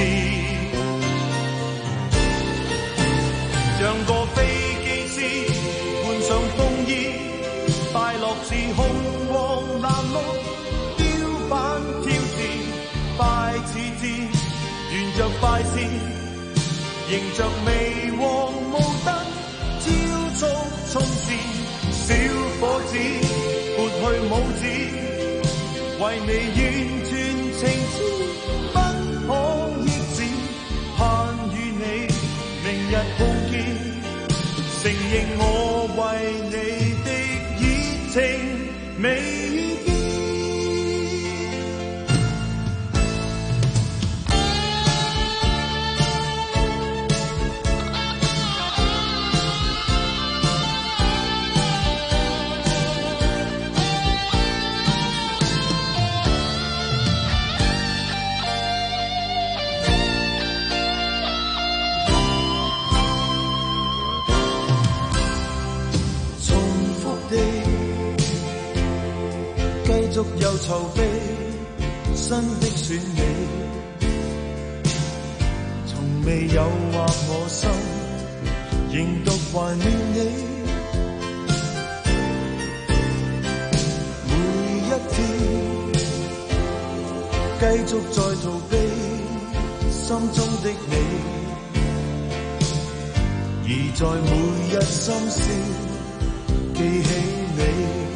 像個飛機師換上風衣，快樂似紅黃藍綠標板挑戰，快似箭，沿着快線，迎着微黃霧燈，超速衝線，小伙子撥去拇指，為你完全情痴，不可抑止，盼與你明日共見，承認我為你的熱情未繼續又籌備新的選美，從未誘惑我心，仍獨懷念你。每一天繼續在逃避心中的你，而在每一深宵記起你。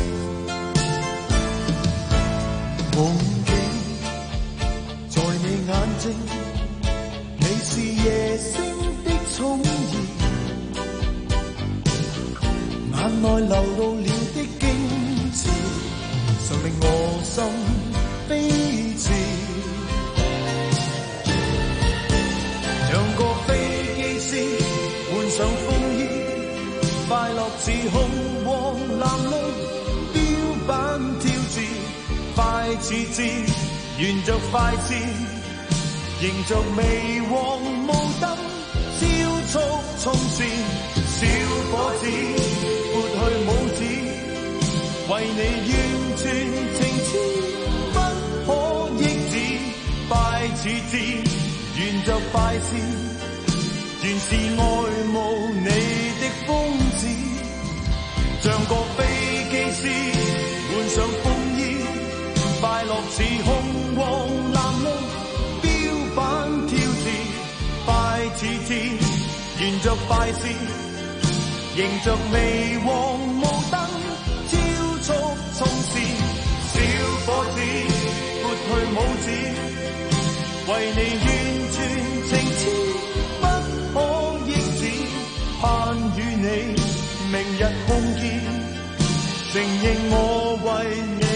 夢境在你眼睛，你是夜星的寵兒，眼內流露了的矜持，常令我心飛馳，像個飛機師換上風衣，快樂似紅黃藍綠標板挑戰，快似箭，沿着快線，迎着微黃霧燈，超速衝線，小伙子撥去拇指，為你完全情痴，不可抑止，快似箭，沿着快線，原是愛慕你的瘋子，像個飛機師換上風衣，快樂似紅黃藍綠標板挑戰，快似箭，沿着快線，迎着微黃霧燈，超速衝線，小伙子撥去拇指，為你完全情痴，不可抑止，盼與你明日共見，承認我為你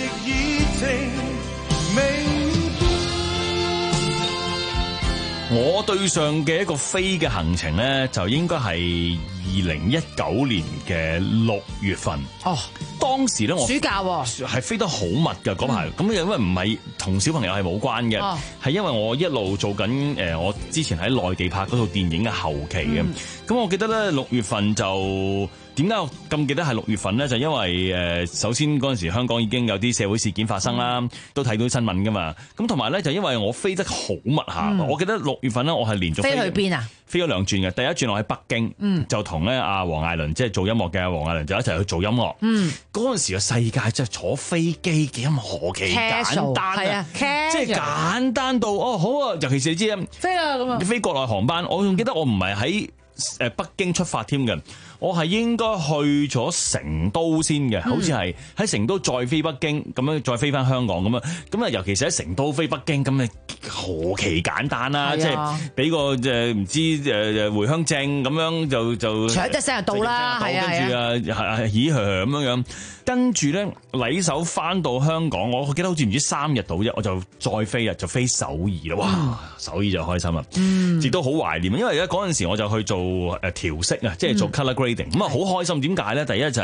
我對上嘅一個飛嘅行程呢，就應該係二零一九年嘅六月份。 哦， 當時咧我暑假係飛得好密㗎嗰排，咁因為唔係同小朋友係冇關嘅，係、哦、因為我一路做緊誒我之前喺內地拍嗰套電影嘅後期嘅。咁、嗯、我記得咧六月份就。點解我咁記得係六月份咧？就因為誒，首先嗰陣時香港已經有啲社會事件發生啦，都睇到新聞噶嘛。咁同埋咧，就因為我飛得好密下，嗯、我記得六月份咧，我係連續飛，飛去邊啊？飛咗兩轉嘅，第一轉我喺北京，嗯、就同咧阿黃艾倫，即係做音樂嘅黃艾倫就一齊去做音樂。嗯，嗰陣時嘅世界即係坐飛機幾咁何其簡單啊！即係簡單到哦，好啊！尤其是你知啊， 飛啊咁啊， 飛國內航班，我仲記得我唔係喺誒北京出發添嘅。我係應該去咗成都先嘅，好似係喺成都再飛北京，咁樣再飛翻香港咁樣。咁啊，尤其是喺成都飛北京，咁啊何其簡單啦！即係俾個誒唔知誒誒回鄉證咁樣就就， 搶一聲就到啦，係啊， 跟住啊係咦咁樣樣，跟住咧禮手翻到香港，我記得好似唔知三日到啫，我就再飛啊，就飛首爾啦！哇，嗯、首爾就開心啦，亦都好懷念，因為而家嗰陣時我就去做誒調色啊，即係做 colour grade。咁啊，好開心！點解咧？第一就係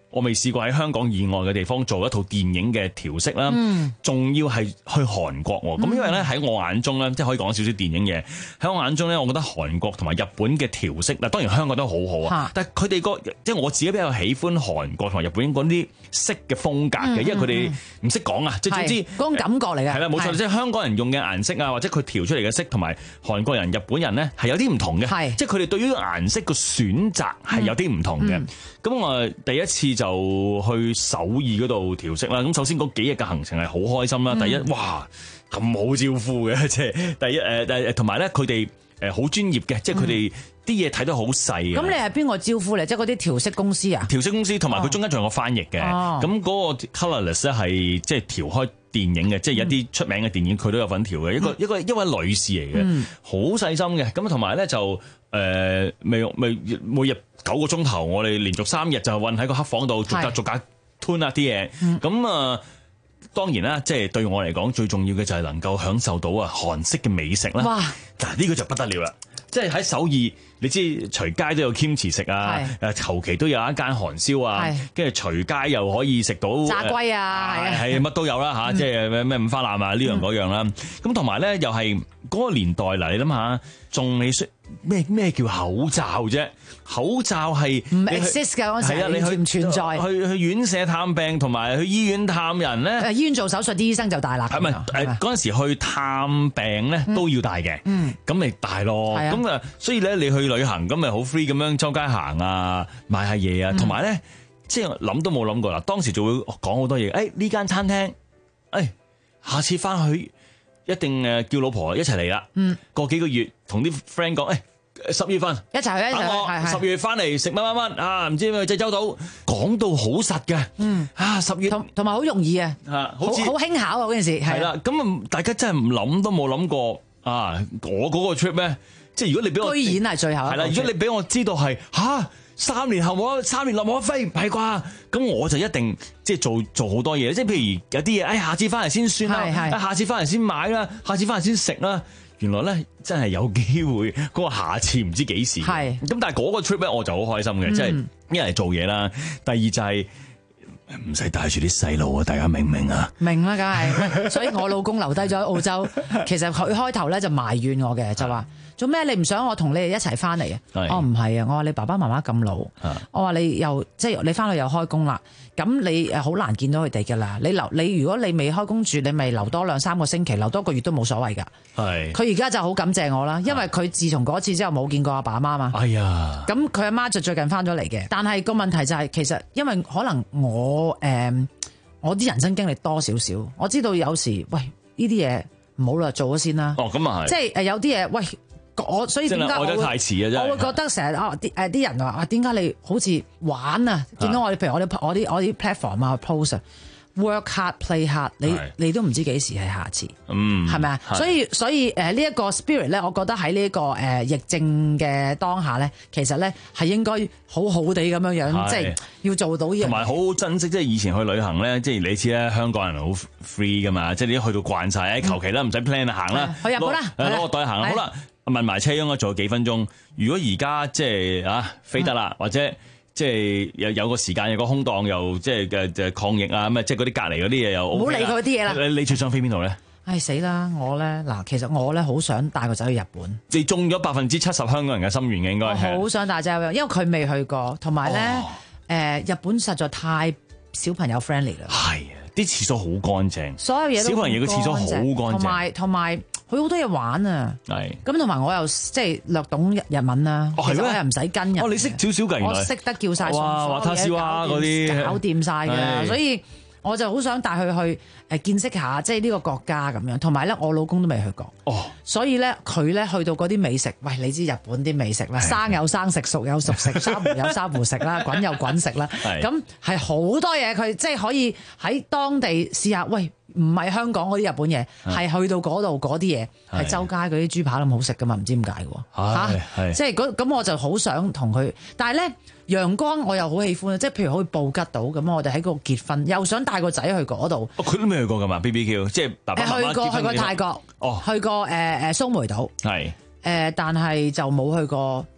我未試過喺香港以外嘅地方做一套電影嘅調色啦，仲、嗯、要係去韓國喎。咁、嗯、因為咧喺我眼中咧，即係可以講少少電影嘢。喺我眼中咧，我覺得韓國同埋日本嘅調色嗱，當然香港都好好啊。但係佢哋個即係我自己比較喜歡韓國同埋日本嗰啲色嘅風格嘅，嗯、因為佢哋唔識講啊，即係總之嗰種感覺嚟嘅。 係啦，冇錯，即係香港人用嘅顏色啊，或者佢調出嚟嘅色，同埋韓國人、日本人咧係有啲唔同嘅。即係佢哋對於顏色嘅選擇係有啲唔同嘅。咁、嗯、我第一次就去首爾嗰度調色啦。咁首先嗰幾日嘅行程係好開心啦。嗯、第一，哇咁好招呼嘅，即係第一誒誒，同埋咧佢哋誒好專業嘅，即係佢哋啲嘢睇得好細。咁、嗯、你係邊個招呼嚟？即係嗰啲調色公司啊？調色公司同埋佢中間仲有個翻譯嘅。咁嗰、哦、個 Colorless 咧係即係調開電影嘅，即係有啲出名嘅電影佢都有份調嘅。一個、嗯、一個一位女士嚟嘅，好細心嘅。咁同埋咧就誒未未每日九個鐘頭，我哋連續三日就韞喺個黑房度逐格逐格 tune 下啲嘢。咁啊、嗯、當然啦，即係對我嚟講最重要嘅就係能夠享受到啊韓式嘅美食啦。哇！嗱呢個就不得了啦！即係喺首爾，你知隨街都有 kimchi 食啊，誒求其都有一間韓燒啊，跟住隨街又可以食到炸龜啊， 係係乜都有啦嚇，即係咩咩五花腩啊呢樣嗰樣啦。咁同埋咧又係嗰個年代嚟，你諗下，仲你咩咩叫口罩啫？口罩係唔 exist 㗎嗰陣時，你去唔存在？ 去去院舍探病同埋去醫院探人咧， 誒醫院做手術啲醫生就戴啦。 係咪誒嗰陣時去探病咧都要戴嘅？嗯，咁咪戴咯。咁啊，所以咧你去旅行咁咪好 free 咁樣周街行啊，買下嘢啊，同埋咧即係諗都冇諗過啦。當時就會講好多嘢。誒呢間餐廳，誒下次翻去一定誒叫老婆一齊嚟啦。嗯，過幾個月同啲 friend 講誒。十月份一齊去一齊去， 十月翻嚟食乜乜乜啊？唔知咩濟州島，講到好實嘅。嗯啊，十月同同埋好容易啊，好好輕巧啊嗰件事係啦。咁啊，大家真係唔諗都冇諗過啊！我嗰個 trip 咧，即係如果你俾我， 居然係最後係啦。如果你俾我知道係嚇三年後冇三年內冇得飛，唔係啩？咁我就一定即係做做好多嘢。即係譬如有啲嘢，誒下次翻嚟先算啦，下次翻嚟先買啦，下次翻嚟先食啦。原來咧真係有機會，嗰、嗰個下次唔知幾時。係咁，但係嗰個 trip 咧我就好開心嘅，即係一嚟做嘢啦，第二就係唔使帶住啲細路啊！大家明唔明啊？ 明啦，梗係。所以我老公留低咗喺澳洲，其實佢開頭咧就埋怨我嘅，就話做咩你唔想我同你哋一齊翻嚟啊？我唔係啊，我話你爸爸媽媽咁老，我話你又即係你翻去又開工啦。咁你誒好難見到佢哋㗎啦，你留你如果你未開工住，你咪留多兩三個星期，留多個月都冇所謂㗎。係。佢而家就好感謝我啦，因為佢自從嗰次之後冇見過阿爸阿媽嘛。哎呀。咁佢阿媽就最近翻咗嚟嘅，但係個問題就係、是、其實因為可能我誒、呃、我啲人生經歷多少少，我知道有時喂呢啲嘢唔好啦，做咗先啦。哦，咁啊係。即係誒有啲嘢喂。我所以點解我會我會覺得成日啊啲誒啲人話啊點解你好似玩啊？見到我哋譬如我哋我啲我啲 platform 啊 post work hard play hard， 你你都唔知幾時係下次，嗯係咪啊？所以所以誒呢一個 spirit 咧，我覺得喺呢一個誒疫症嘅當下咧，其實咧係應該好好地咁樣樣，即係要做到嘢，同埋好好珍惜。即係以前去旅行咧，即係你知咧，香港人好 free 噶嘛，即係你一去到慣晒，求其啦，唔使 plan 行啦， 去日本啦， 攞個袋行啦，好啦。問埋車應該仲有幾分鐘？如果而家即係啊飛得啦，或者即係有有個時間有個空檔，又即係嘅嘅抗疫啊咁啊，即係嗰啲隔離嗰啲嘢又唔好理佢啲嘢啦。你你最想飛邊度咧？ 唉死啦！我咧嗱，其實我咧好想帶個仔去日本。 你中咗百分之七十香港人嘅心願嘅應該係。 我好想帶仔去，因為佢未去過，同埋咧誒日本實在太小朋友 friendly 啦。係啊，啲廁所好乾淨，所有嘢都小朋友嘅廁所好乾淨，同埋同埋。佢好多嘢玩啊！係咁，同埋我又即係略懂日日文啦。哦，係咩？我又唔使跟人。 哦，你識少少㗎？ 我識得叫晒哇！瓦塔斯瓦嗰啲搞掂晒㗎，所以我就好想帶佢去誒見識下，即係呢個國家咁樣。同埋咧，我老公都未去過。哦，所以咧佢咧去到嗰啲美食，喂，你知日本啲美食啦，生有生食，熟有熟食，沙湖有沙湖食啦，滾有滾食啦。咁係好多嘢，佢即係可以喺當地試下。喂！唔係香港嗰啲日本嘢，係去到嗰度嗰啲嘢，係周街嗰啲豬扒咁好食噶嘛？唔知點解喎嚇，即係咁我就好想同佢，但係咧陽光我又好喜歡，即係譬如好似布吉島咁，我哋喺嗰度結婚，又想帶個仔去嗰度。 佢都未去過㗎嘛 ？B B Q 即係爸爸媽媽去過去過泰國，哦，去過誒誒蘇梅島，係誒，但係就冇去過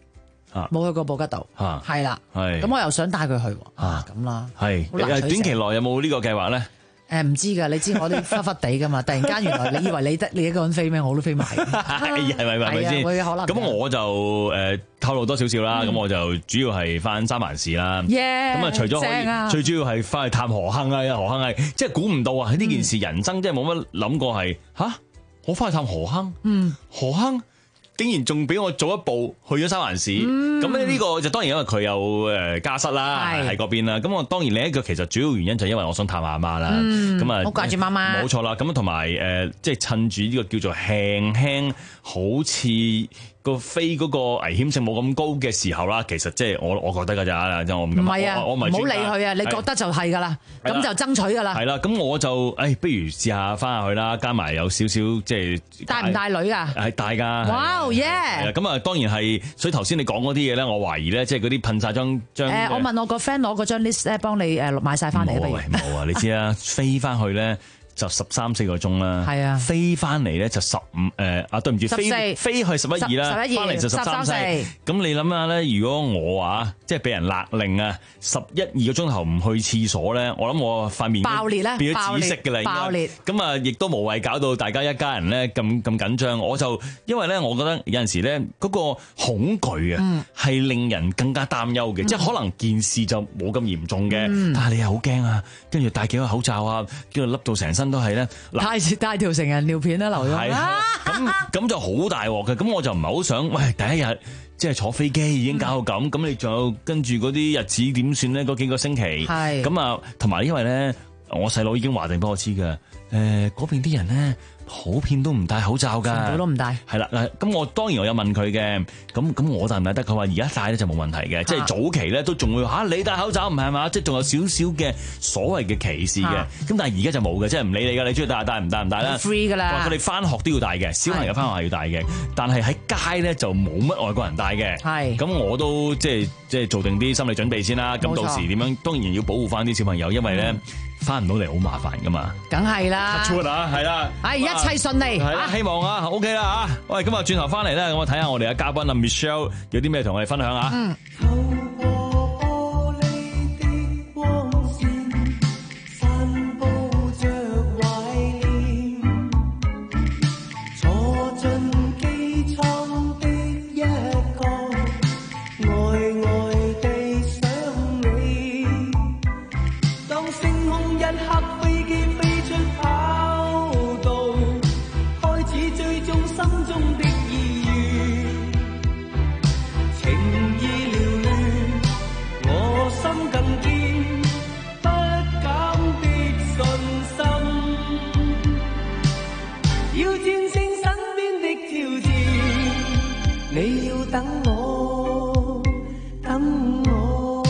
冇去過布吉島，係啦，咁我又想帶佢去啊，咁啦， 係短期內有冇呢個計劃咧？ 誒唔知㗎，你知我啲忽忽地㗎嘛？突然間原來你以為你得你一個人飛咩？我都飛埋，係咪係咪先？ 會可能。 咁我就誒透露多少少啦。咁我就主要係翻三藩市啦。咁啊，除咗可以，最主要係翻去探河坑啊！河坑係即係估唔到啊！呢件事人生真係冇乜諗過係吓，我翻去探河坑，嗯，河坑。竟然仲俾我早一步去咗三藩市，咁咧呢個就當然因為佢有誒家室啦，喺嗰邊啦。咁我當然另一個其實主要原因就係因為我想探阿媽啦。咁啊， 好掛住媽媽。 冇錯啦。咁同埋誒，即係趁住呢個叫做輕輕，好似個飛嗰個危險性冇咁高嘅時候啦。其實即係我我覺得㗎咋，即係我唔係啊， 我唔好理佢啊，你覺得就係㗎啦，咁就爭取㗎啦。係啦，咁我就誒，不如試下翻下去啦，加埋有少少即係帶唔帶女㗎？ 係帶㗎。 哇耶！ 咁啊，當然係，所以頭先你講嗰啲嘢咧，我懷疑咧，即係嗰啲噴晒張張。誒、呃， 我問我個 friend 攞嗰張 list 咧，幫你誒買晒翻嚟啊！ 冇啊，冇啊，你知啦，飛翻去咧就十三四個鐘啦。係啊，飛翻嚟咧就十五誒啊，對唔住，飛飛去十一二啦，翻嚟就十三四。咁你諗下咧，如果我啊，即係俾人勒令啊，十一二個鐘頭唔去廁所咧，我諗我塊面爆裂咧， 變咗紫色嘅啦， 爆裂。 咁啊，亦都無謂搞到大家一家人咧咁咁緊張。我就因為咧，我覺得有陣時咧嗰個恐懼啊，係令人更加擔憂嘅。即係可能件事就冇咁嚴重嘅，但係你又好驚啊，跟住戴幾個口罩啊，跟住笠到成身都係咧。 帶帶條成人尿片啦，留咗。係咁咁就好大鑊嘅。咁我就唔係好想，喂，第一日即係坐飛機已經搞到咁，咁、嗯、你仲有跟住嗰啲日子點算咧？嗰幾個星期，係咁啊，同埋因為咧，我細佬已經話定俾我知嘅，誒、呃，嗰邊啲人咧。普遍都唔戴口罩㗎， 全部都唔戴。 係啦，咁我當然我有問佢嘅，咁咁我戴唔戴得？佢話而家戴咧就冇問題嘅，即係早期咧都仲會嚇你戴口罩唔係嘛？即係仲有少少嘅所謂嘅歧視嘅，咁但係而家就冇嘅，即係唔理你㗎，你中意戴戴唔戴唔戴啦。 free 㗎啦。 話佢哋翻學都要戴嘅，小朋友翻學係要戴嘅，但係喺街咧就冇乜外國人戴嘅。係。咁我都即係即係做定啲心理準備先啦。咁到時點樣當然要保護翻啲小朋友，因為咧。翻唔到嚟好麻煩噶嘛， 梗係啦， 出啊，係啦， 係一切順利， 係啦，希望啊 ，OK 啦嚇，喂，咁啊轉頭翻嚟咧，咁我睇下我哋嘅嘉賓啊 Michelle 有啲咩同我哋分享啊。嗯。 等我，等我，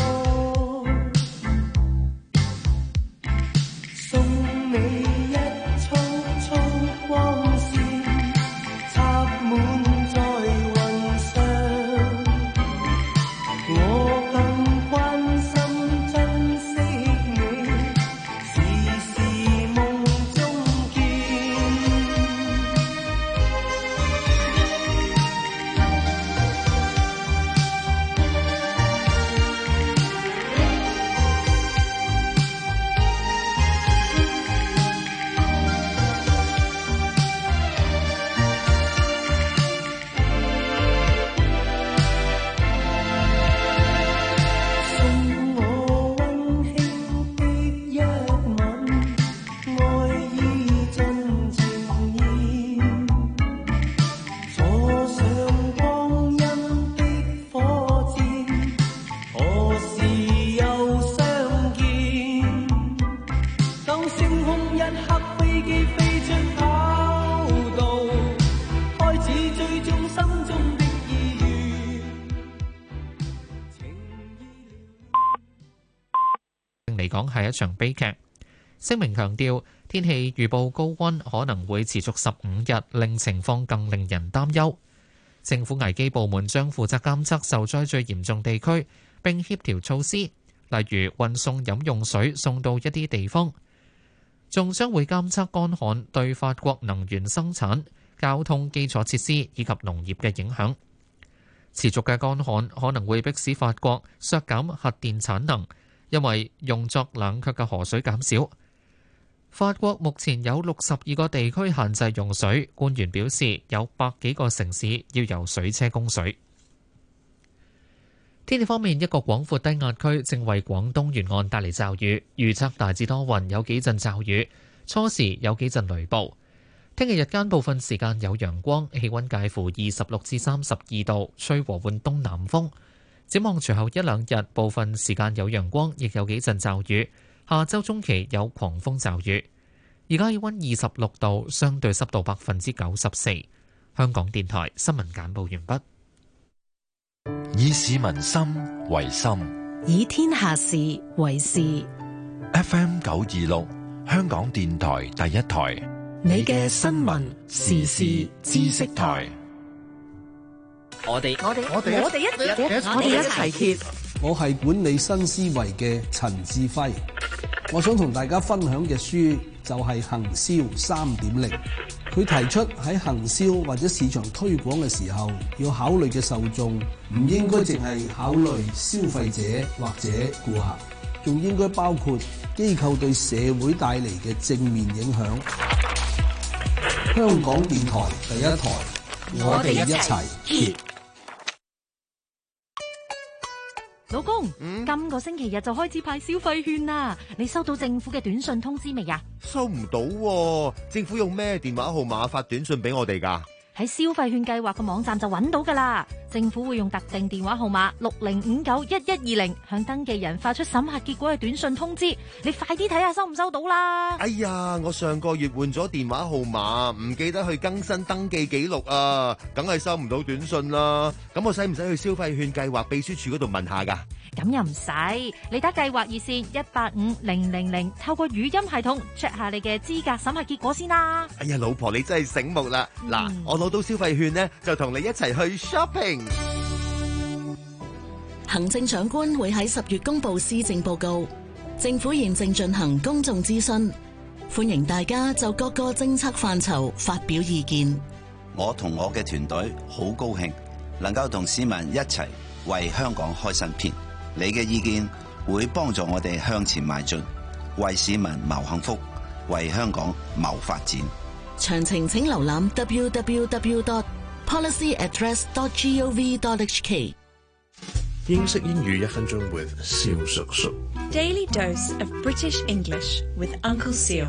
送你一束束光線，插滿在雲上。我更關心珍惜你，時時夢中見。 嚟講係一場悲劇。聲明強調，天氣預報高溫可能會持續十五日，令情況更令人擔憂。政府危機部門將負責監測受災最嚴重地區，並協調措施，例如運送飲用水送到一啲地方，仲將會監測乾旱對法國能源生產、交通基礎設施以及農業嘅影響。 持續嘅乾旱可能會迫使法國削減核電產能，因為用作冷卻嘅河水減少。法國目前有六十二個地區限制用水，官員表示有百幾個城市要由水車供水。天氣方面，一個廣闊低壓區正為廣東沿岸帶嚟驟雨，預測大致多雲，有幾陣驟雨，初時有幾陣雷暴。聽日日間部分時間有陽光，氣溫介乎二十六至三十二度，吹和緩東南風。展望隨後一兩日，部分時間有陽光，亦有幾陣驟雨。下周中期有狂風驟雨。而家氣溫二十六度，相對濕度百分之九十四。香港電台新聞簡報完畢。 以市民心為心， 以天下事為事。 F M 九二六，香港電台第一台。 你嘅新聞時事知識台， 我哋我哋我哋我哋一我哋一齊揭。 我係管理新思維嘅陳志輝，我想同大家分享嘅書就係行銷三點零。佢提出喺行銷或者市場推廣嘅時候，要考慮嘅受眾唔應該淨係考慮消費者或者顧客，仲應該包括機構對社會帶嚟嘅正面影響。香港電台第一台，我哋一齊揭。 老公，嗯、今個星期日就開始派消費券啦！你收到政府嘅短信通知未啊？ 收唔到喎，政府用咩電話號碼發短信俾我哋㗎？ 喺消費券計劃嘅網站就揾到㗎啦。政府會用特定電話號碼六零五九一一二零向登記人發出審核結果嘅短信通知。你快啲睇下收唔收到啦！ 哎呀，我上個月換咗電話號碼，唔記得去更新登記記錄啊，梗係收唔到短信啦。咁我使唔使去消費券計劃秘書處嗰度問下㗎？ 咁又唔使，你打計劃熱線一八五零零零，透過語音系統 check 下你嘅資格審核結果先啦。 哎呀，老婆你真係醒目啦！嗱、嗯，我攞到消費券呢，就同你一齊去 shopping。 行政長官會喺十月公布施政報告，政府現正進行公眾諮詢，歡迎大家就各個政策範疇發表意見。 我同我嘅團隊好高興，能夠同市民一齊為香港開新篇。你嘅意見會幫助我哋向前邁進，為市民謀幸福，為香港謀發展。 詳情請瀏覽 w w w dot policy address dot gov dot h k。 英式英語一分鐘 with 蕭叔叔。 Daily dose of British English with Uncle Seal。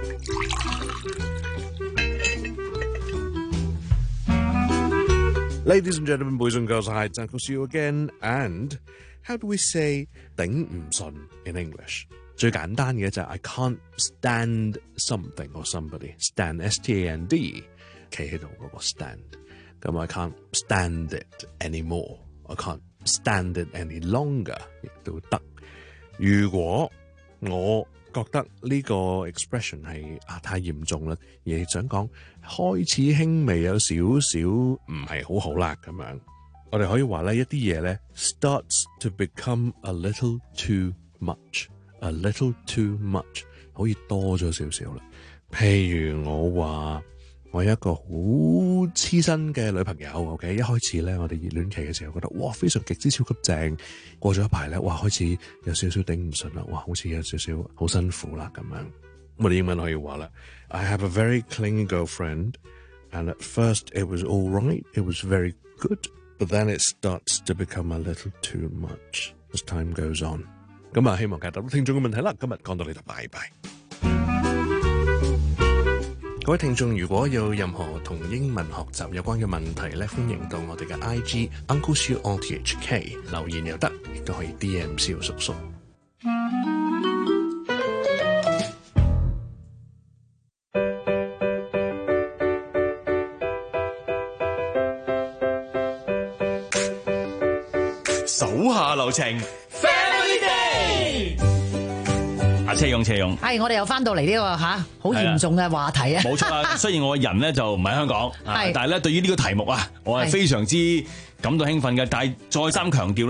Ladies and gentlemen, boys and girls, hi, it's Uncle Seal again. And how do we say 頂唔順 in English？ 最簡單嘅就係 I can't stand something or somebody. Stand, S T A N D， 企喺度嗰個 stand。咁 I can't stand it anymore. I can't stand it any longer， 亦都得。如果我覺得呢個 expression 係啊太嚴重啦，而係想講開始輕微有少少唔係好好啦咁樣，我哋可以話咧一啲嘢咧 starts to become a little too much，a little too much， 可以多咗少少啦。譬如我話我有一個好黐身嘅女朋友 ，OK， 一開始咧我哋熱戀期嘅時候覺得哇非常極之超級正，過咗一排咧哇開始有少少頂唔順啦，哇好似有少少好辛苦啦咁樣。我哋英文可以話啦 ，I have a very clingy girlfriend, and at first it was all right, it was very good, but then it starts to become a little too much as time goes on。咁啊，希望解答到聽眾嘅問題啦。今日講到呢度，拜拜。各位聽眾，如果有任何同英文學習有關嘅問題咧，歡迎到我哋嘅 I G Uncle Siu on T H K 留言又得，亦都可以 D M 蕭叔叔。 手下留情。車勇車勇， 係我哋又翻到嚟呢個吓好嚴重嘅話題啊！ 冇錯啦，雖然我個人咧就唔喺香港，但係咧對於呢個題目啊，我係非常之感到興奮嘅。但係再三強調咧，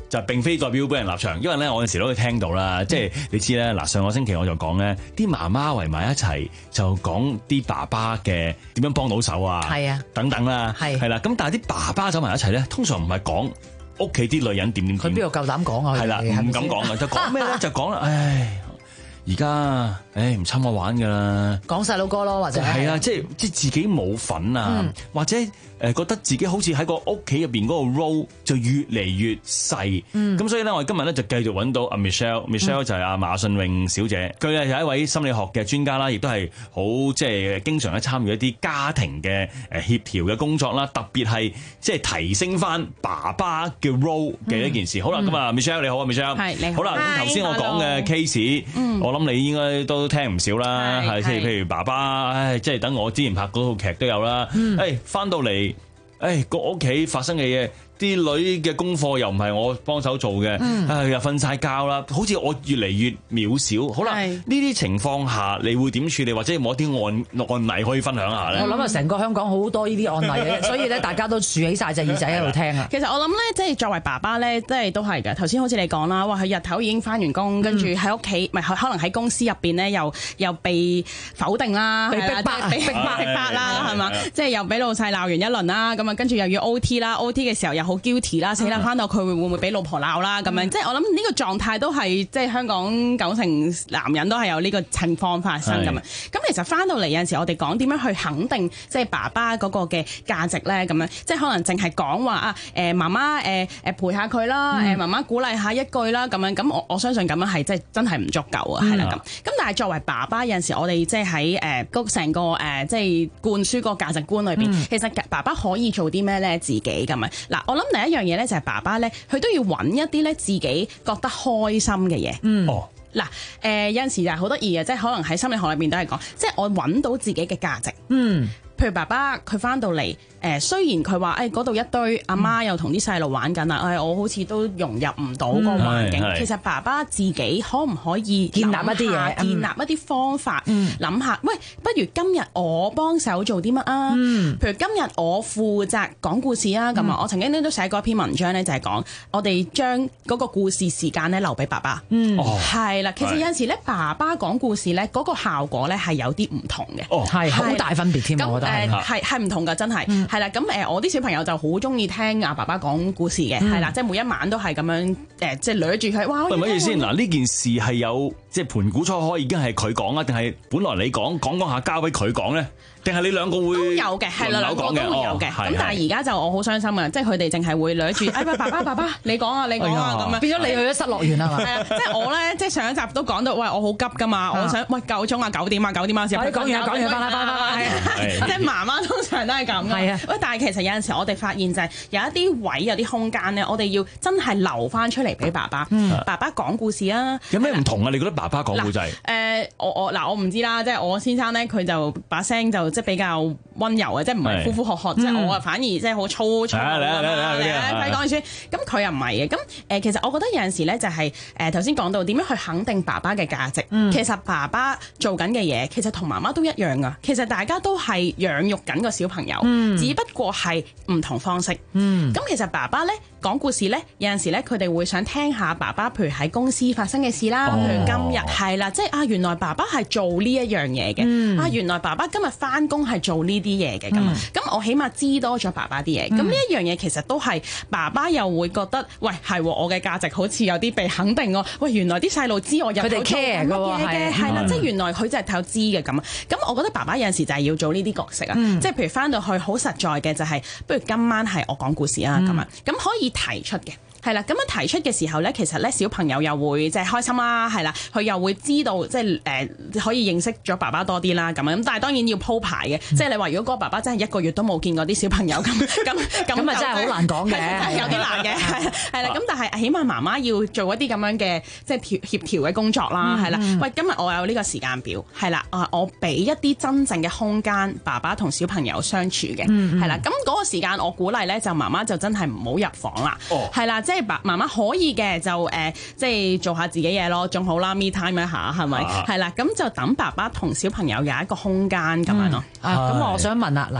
就並非代表本人立場，因為咧我有時都會聽到啦，即係你知咧嗱，上個星期我就講咧，啲媽媽圍埋一齊就講啲爸爸嘅點樣幫到手啊， 係啊， 等等啦，係係啦，咁但係啲爸爸走埋一齊咧，通常唔係講屋企啲女人點點點，佢邊度夠膽講啊？ 係啦，唔敢講啊，就講咩咧？就講啦，唉。而家誒唔侵我玩㗎啦， 講細佬哥咯，或者係啊，即係即係自己冇份啊，嗯、或者誒、呃、覺得自己好似喺個屋企入邊嗰個 role 就越嚟越細，咁、嗯、所以咧我哋今日咧就繼續揾到阿 Michelle，Michelle、嗯、就係阿馬信詠小姐，佢係一位心理學嘅專家啦，亦都係好即係經常咧參與一啲家庭嘅誒協調嘅工作啦，特別係即係提升翻爸爸嘅 role 嘅一件事。嗯、好啦，咁啊 Michelle 你好啊 Michelle， 係你好。好啦，咁頭先我講嘅 case，、嗯、我諗你應該都聽唔少啦，係即係譬如爸爸，唉，即係等我之前拍嗰套劇都有啦，誒翻到嚟，誒個屋企發生嘅嘢。啲女嘅功課又唔係我幫手做嘅，嗯、唉又瞓晒覺啦，好似我越嚟越渺小。好啦，呢啲情況下你會點處理，或者有冇一啲案案例可以分享下咧？ 我諗啊，成個香港好多呢啲案例嘅，所以咧大家都豎起晒隻耳仔喺度聽啊。 其實我諗咧，即係作為爸爸咧，即係都係嘅。頭先好似你講啦，哇！佢日頭已經翻完工，跟住喺屋企，咪可能喺公司入邊咧，又又被否定啦， 被逼迫、 被逼迫啦，係嘛？即係又俾老細鬧完一輪啦，咁啊，跟住又要 O T 啦 ，O T 嘅時候又好 guilty 啦。死啦！翻到佢會唔會俾老婆鬧啦？咁樣即係我諗呢個狀態都係即係香港九成男人都係有呢個情況發生咁樣。咁其實翻到嚟有陣時，我哋講點樣去肯定即係爸爸嗰個嘅價值咧？咁樣即係可能淨係講話啊誒媽媽誒誒陪下佢啦，誒媽媽鼓勵下一句啦咁樣。咁我我相信咁樣係即係真係唔足夠啊，係啦咁。咁但係作為爸爸有陣時，我哋即係喺誒嗰成個誒即係灌輸個價值觀裏邊，嗯、其實爸爸可以做啲咩咧？自己咁樣嗱，我諗第一樣嘢咧就係爸爸咧，佢都要揾一啲咧自己覺得開心嘅嘢。嗯，哦，嗱，誒有陣時就係好得意嘅，即係可能喺心理學裏邊都係講，即係我揾到自己嘅價值。嗯，譬如爸爸佢翻到嚟。誒雖然佢話誒嗰度一堆阿媽又同啲細路玩緊啦，誒、哎、我好似都融入唔到個環境。嗯、其實爸爸自己可唔可以建立一啲嘢，建立一啲方法，諗、嗯、下，喂，不如今日我幫手做啲乜啊？嗯、譬如今日我負責講故事啊，咁啊、嗯，我曾經都寫過一篇文章咧，就係講我哋將嗰個故事時間咧留俾爸爸。嗯，係啦，其實有陣時咧，爸爸講故事咧，嗰個效果咧係有啲唔同嘅。哦，係好大分別添，我覺得係係係唔同㗎，真係。嗯係啦，咁誒，我啲小朋友就好中意聽阿爸爸講故事嘅，係啦、嗯，即係每一晚都係咁樣誒，即係掠住佢。哇！ 喂，唔好意思先，嗱，呢件事係有即係盤古初開已經係佢講啊，定係本來你講講講下交俾佢講咧？定係你兩個會都有嘅，係啦，兩個都會有嘅。咁、哦、但係而家就我好傷心啊，即係佢哋淨係會掠住，哎呀，爸爸爸爸，你講啊，你講啊，咁樣變咗你去咗失樂園啊嘛？ 係啊，即係我咧，即係上一集都講到，喂，我好急噶嘛，我想喂夠鐘啊，九點啊，九點啊，時候你講完啊，講完翻啦，翻啦，翻啦，即係媽媽通常都係咁嘅。係啊，喂，但係其實有陣時我哋發現就係有一啲位有啲空間咧，我哋要真係留翻出嚟俾爸爸。爸爸講故事啊， 有咩唔同啊？你覺得爸爸講故仔？ 誒，我我嗱，我唔知啦，即係我先生咧，佢就把聲就即係比較溫柔嘅，即係唔係呼呼喝喝，即係我啊反而即係好粗粗啊！快講書，咁佢又唔係嘅。咁誒，其實我覺得有陣時咧，就係誒頭先講到點樣去肯定爸爸嘅價值。其實爸爸做緊嘅嘢，其實同媽媽都一樣噶。其實大家都係養育緊個小朋友，只不過係唔同方式。咁其實爸爸咧講故事咧，有陣時咧佢哋會想聽下爸爸，譬如喺公司發生嘅事啦，譬如今日係啦，即係啊原來爸爸係做呢一樣嘢嘅，啊原來爸爸今日翻工係做呢啲嘢嘅咁，咁、嗯、我起碼知多咗爸爸啲嘢，咁呢一樣嘢其實都係爸爸又會覺得，喂係我嘅價值好似有啲被肯定喎，喂原來啲細路知我入去做乜嘢嘅，係啦，即係原來佢就係頭知嘅咁，咁我覺得爸爸有陣時就係要做呢啲角色啊，嗯、即係譬如翻到去好實在嘅就係、是，不如今晚係我講故事啊咁啊，咁、嗯、可以提出嘅。係啦，咁樣提出嘅時候咧，其實咧小朋友又會即係開心啦，係啦，佢又會知道即係誒、呃、可以認識咗爸爸多啲啦咁樣。咁但係當然要鋪排嘅，嗯、即係你話如果嗰個爸爸真係一個月都冇見過啲小朋友咁咁咁啊，真係好難講嘅， 係有啲難嘅，係係啦。咁但係起碼媽媽要做一啲咁樣嘅即係協協調嘅工作啦，係啦、嗯。喂，今日我有呢個時間表，係啦，啊我俾一啲真正嘅空間爸爸同小朋友相處嘅，係啦、嗯。咁嗰個時間我鼓勵咧，就媽媽就真係唔好入房啦，係啦、哦，即係爸媽媽可以嘅就誒、呃，即係做下自己嘢咯，仲好啦 ，me time 一下係咪？係啦、啊，咁就等爸爸同小朋友有一個空間咁樣咯。 啊，咁我想問啦，嗱。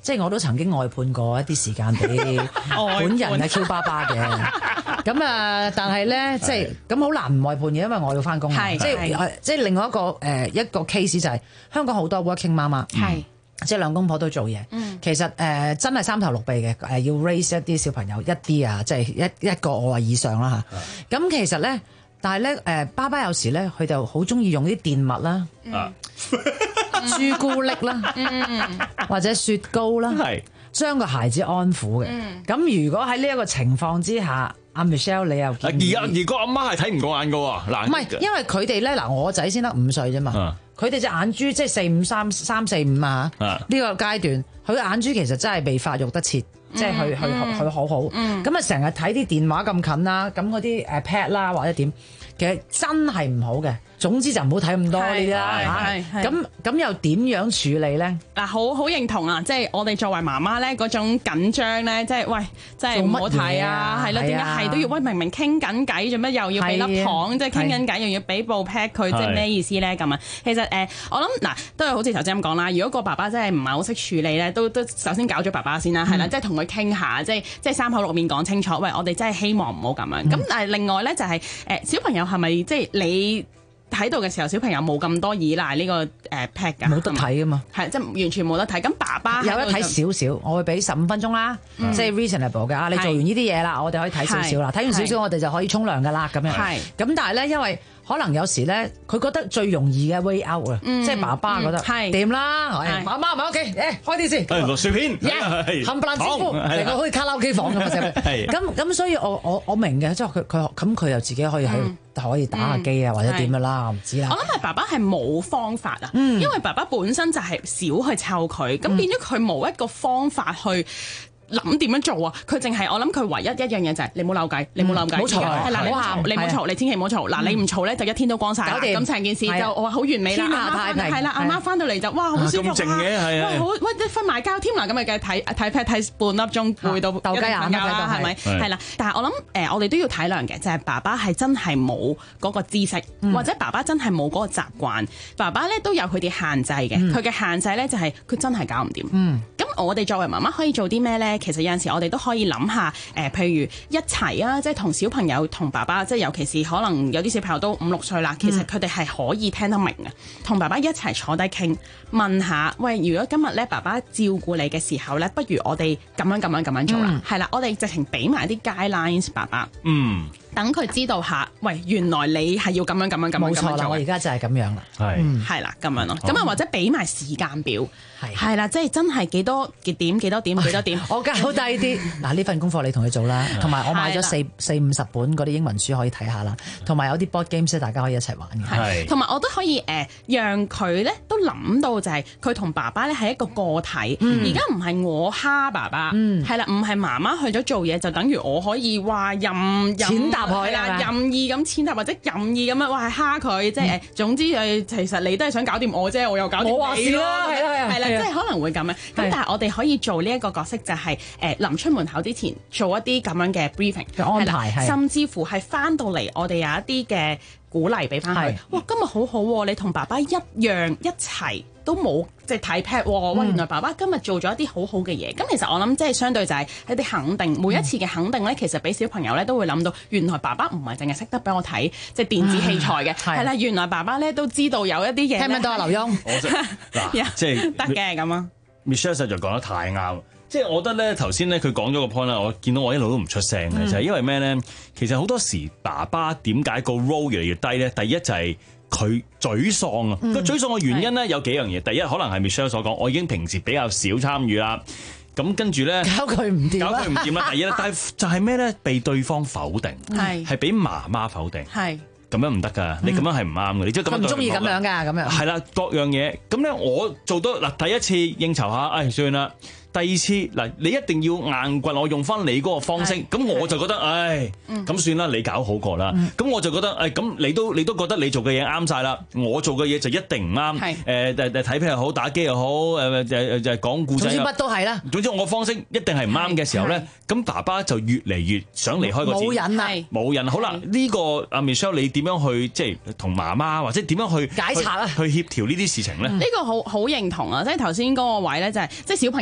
即係我都曾經外判過一啲時間俾本人嘅 Q 爸爸嘅。咁啊，但係咧，即係咁好難唔外判嘅，因為我要翻工。係即係即係另外一個誒、呃、一個 case 就係、是、香港好多 working 媽媽。係。即係兩公婆都做嘢，嗯、其實誒、呃、真係三頭六臂嘅，誒要 raise 一啲小朋友一啲啊，即係一一個我話以上啦嚇。咁、嗯、其實咧，但係咧誒，爸爸有時咧，佢就好中意用啲電物啦，嗯、朱古力啦，嗯、或者雪糕啦，係將個孩子安撫嘅。咁、嗯、如果喺呢一個情況之下，阿 Michelle 你又而家而個阿媽係睇唔過眼㗎喎，嗱， 唔係因為佢哋咧嗱，我仔先得五歲啫嘛。嗯佢哋隻眼珠即係四五三三四五啊！呢個階段，佢眼珠其實真係未發育得切，嗯、即係佢佢佢好好。咁啊，成日睇啲電話咁近啦，咁嗰啲誒 pad 啦或者點，其實真係唔好嘅。總之就唔好睇咁多呢啲啦嚇。咁咁又點樣處理咧？ 嗱，好好認同啊！即係我哋作為媽媽咧，嗰種緊張咧，即係喂，即係唔好睇啊！係咯，點解係都要喂？明明傾緊偈，做咩又要俾粒糖？即係傾緊偈，又要俾部 pad 佢，即係咩意思咧？咁啊，其實誒，我諗嗱，都係好似頭先咁講啦。如果個爸爸真係唔係好識處理咧，都都首先搞咗爸爸先啦，係啦，即係同佢傾下，即係即係三口六面講清楚。喂，我哋真係希望唔好咁樣。咁但係另外咧就係誒小朋友係咪即係你喺度嘅時候，小朋友冇咁多依賴呢個誒 pad 㗎， 冇得睇㗎嘛， 係即係完全冇得睇。咁爸爸有得睇少少，我會俾十五分鐘啦，嗯、即係 reasonable 㗎。你做完呢啲嘢啦，我哋可以睇少少啦，睇完少少我哋就可以沖涼㗎啦，咁樣。係咁，但係咧，因為可能有時咧，佢覺得最容易嘅 way out 啊，即係爸爸覺得掂啦，媽媽喺屋企，誒開啲先， 落薯片， 冚唪唥師傅，成個好似卡拉 OK 房咁啊！咁咁，所以我我我明嘅，即係佢佢咁佢又自己可以喺可以打下機啊，或者點樣啦，我唔知啦。 我諗係爸爸係冇方法啊，因為爸爸本身就係少去湊佢，咁變咗佢冇一個方法去諗點樣做啊？佢淨係我諗佢唯一一樣嘢就係你唔好扭計，你唔好扭計， 唔好嘈， 係啦，你唔好喊，你唔好嘈，你千祈唔好嘈。嗱，你唔嘈咧就一天都光晒啦。咁成件事就我話好完美啦。天下太平。係啦，阿媽翻到嚟就哇好舒服啊！咁靜嘅係啊，好喂瞓埋覺添啦，咁咪梗係睇睇 pad 睇半粒鐘，攰到鬥雞眼啦，係咪？係啦，但係我諗誒，我哋都要體諒嘅，就係爸爸係真係冇嗰個知識，或者爸爸真係冇嗰個習慣。爸爸咧都有佢哋限制嘅，佢嘅限制咧就係佢真係搞唔掂。咁我哋作為媽媽可以做啲咩咧？其實有陣時我哋都可以諗下，誒、呃，譬如一齊啊，即係同小朋友同爸爸，即係尤其是可能有啲小朋友都五六歲啦，其實佢哋係可以聽得明嘅，同爸爸一齊坐低傾，問下，喂，如果今日咧爸爸照顧你嘅時候咧，不如我哋咁樣咁樣咁樣做啦，係啦、嗯，我哋直情俾埋啲 guidelines 爸爸，嗯。等佢知道下，喂，原來你係要咁樣咁樣咁樣咁樣做。冇錯啦， 我而家就係咁樣啦。 係係啦，咁樣咯。咁啊，或者俾埋時間表，係係啦，即係真係幾多幾點幾多點幾多點。 我交低啲嗱，呢份功課你同佢做啦。同埋我買咗四四五十本嗰啲英文書可以睇下啦。同埋有啲 board games 大家可以一齊玩嘅。 係。同埋我都可以誒，讓佢咧都諗到就係佢同爸爸咧係一個個體。而家唔係我蝦爸爸，係啦，唔係媽媽去咗做嘢就等於我可以話任任。係啦，任意咁踐踏或者任意咁樣，哇係蝦佢，即係誒，總之誒，其實你都係想搞掂我啫，我又搞掂你咯， 我話事啦，係啦， 係啦，即係可能會咁樣。咁但係我哋可以做呢一個角色，就係誒臨出門口之前做一啲咁樣嘅 briefing 嘅安排， 甚至乎係翻到嚟，我哋有一啲嘅鼓勵俾翻佢。哇，今日好好喎，你同爸爸一樣一齊。都冇即係睇 pad 喎，喂！原來爸爸今日做咗一啲好好嘅嘢，咁、嗯、其實我諗即係相對就係一啲肯定，每一次嘅肯定咧，其實俾小朋友咧都會諗到，原來爸爸唔係淨係識得俾我睇即係電子器材嘅，係啦、嗯，原來爸爸咧都知道有一啲嘢。聽唔聽到啊，劉墉？ 嗱，即係得嘅咁啊。 Michelle 實在講得太啱，即係我覺得咧頭先咧佢講咗個 point 啦，我見到我一路都唔出聲嘅，嗯、就係因為咩咧？其實好多時爸爸點解個 role 越嚟越低咧？第一就係、是。佢沮喪啊！個沮喪嘅原因咧有幾樣嘢，第一可能係 Michelle 所講，我已經平時比較少參與啦，咁跟住咧搞佢唔掂， 搞佢唔掂啦。第一但係就係咩咧？被對方否定，係係俾媽媽否定，係咁樣唔得㗎，你咁樣係唔啱嘅，你即係咁樣唔中意咁樣㗎，咁樣係啦，各樣嘢咁咧，我做到嗱第一次應酬下，唉算啦。第二次嗱，你一定要硬棍，我用翻你嗰個方式，咁我就覺得，唉，咁算啦，你搞好過啦。咁我就覺得，誒，咁你都你都覺得你做嘅嘢啱晒啦，我做嘅嘢就一定唔啱。誒誒誒，睇片又好，打機又好，誒誒誒誒講故仔。 總之乜都係啦。 總之我方式一定係唔啱嘅時候咧，咁爸爸就越嚟越想離開個節目。 冇癮啦， 冇癮。好啦，呢個阿 Michelle，你點樣去即係同媽媽或者點樣去解拆啊？ 去協調呢啲事情咧？ 呢個好好認同啊！即係頭先嗰個位咧，就係即係小朋友都係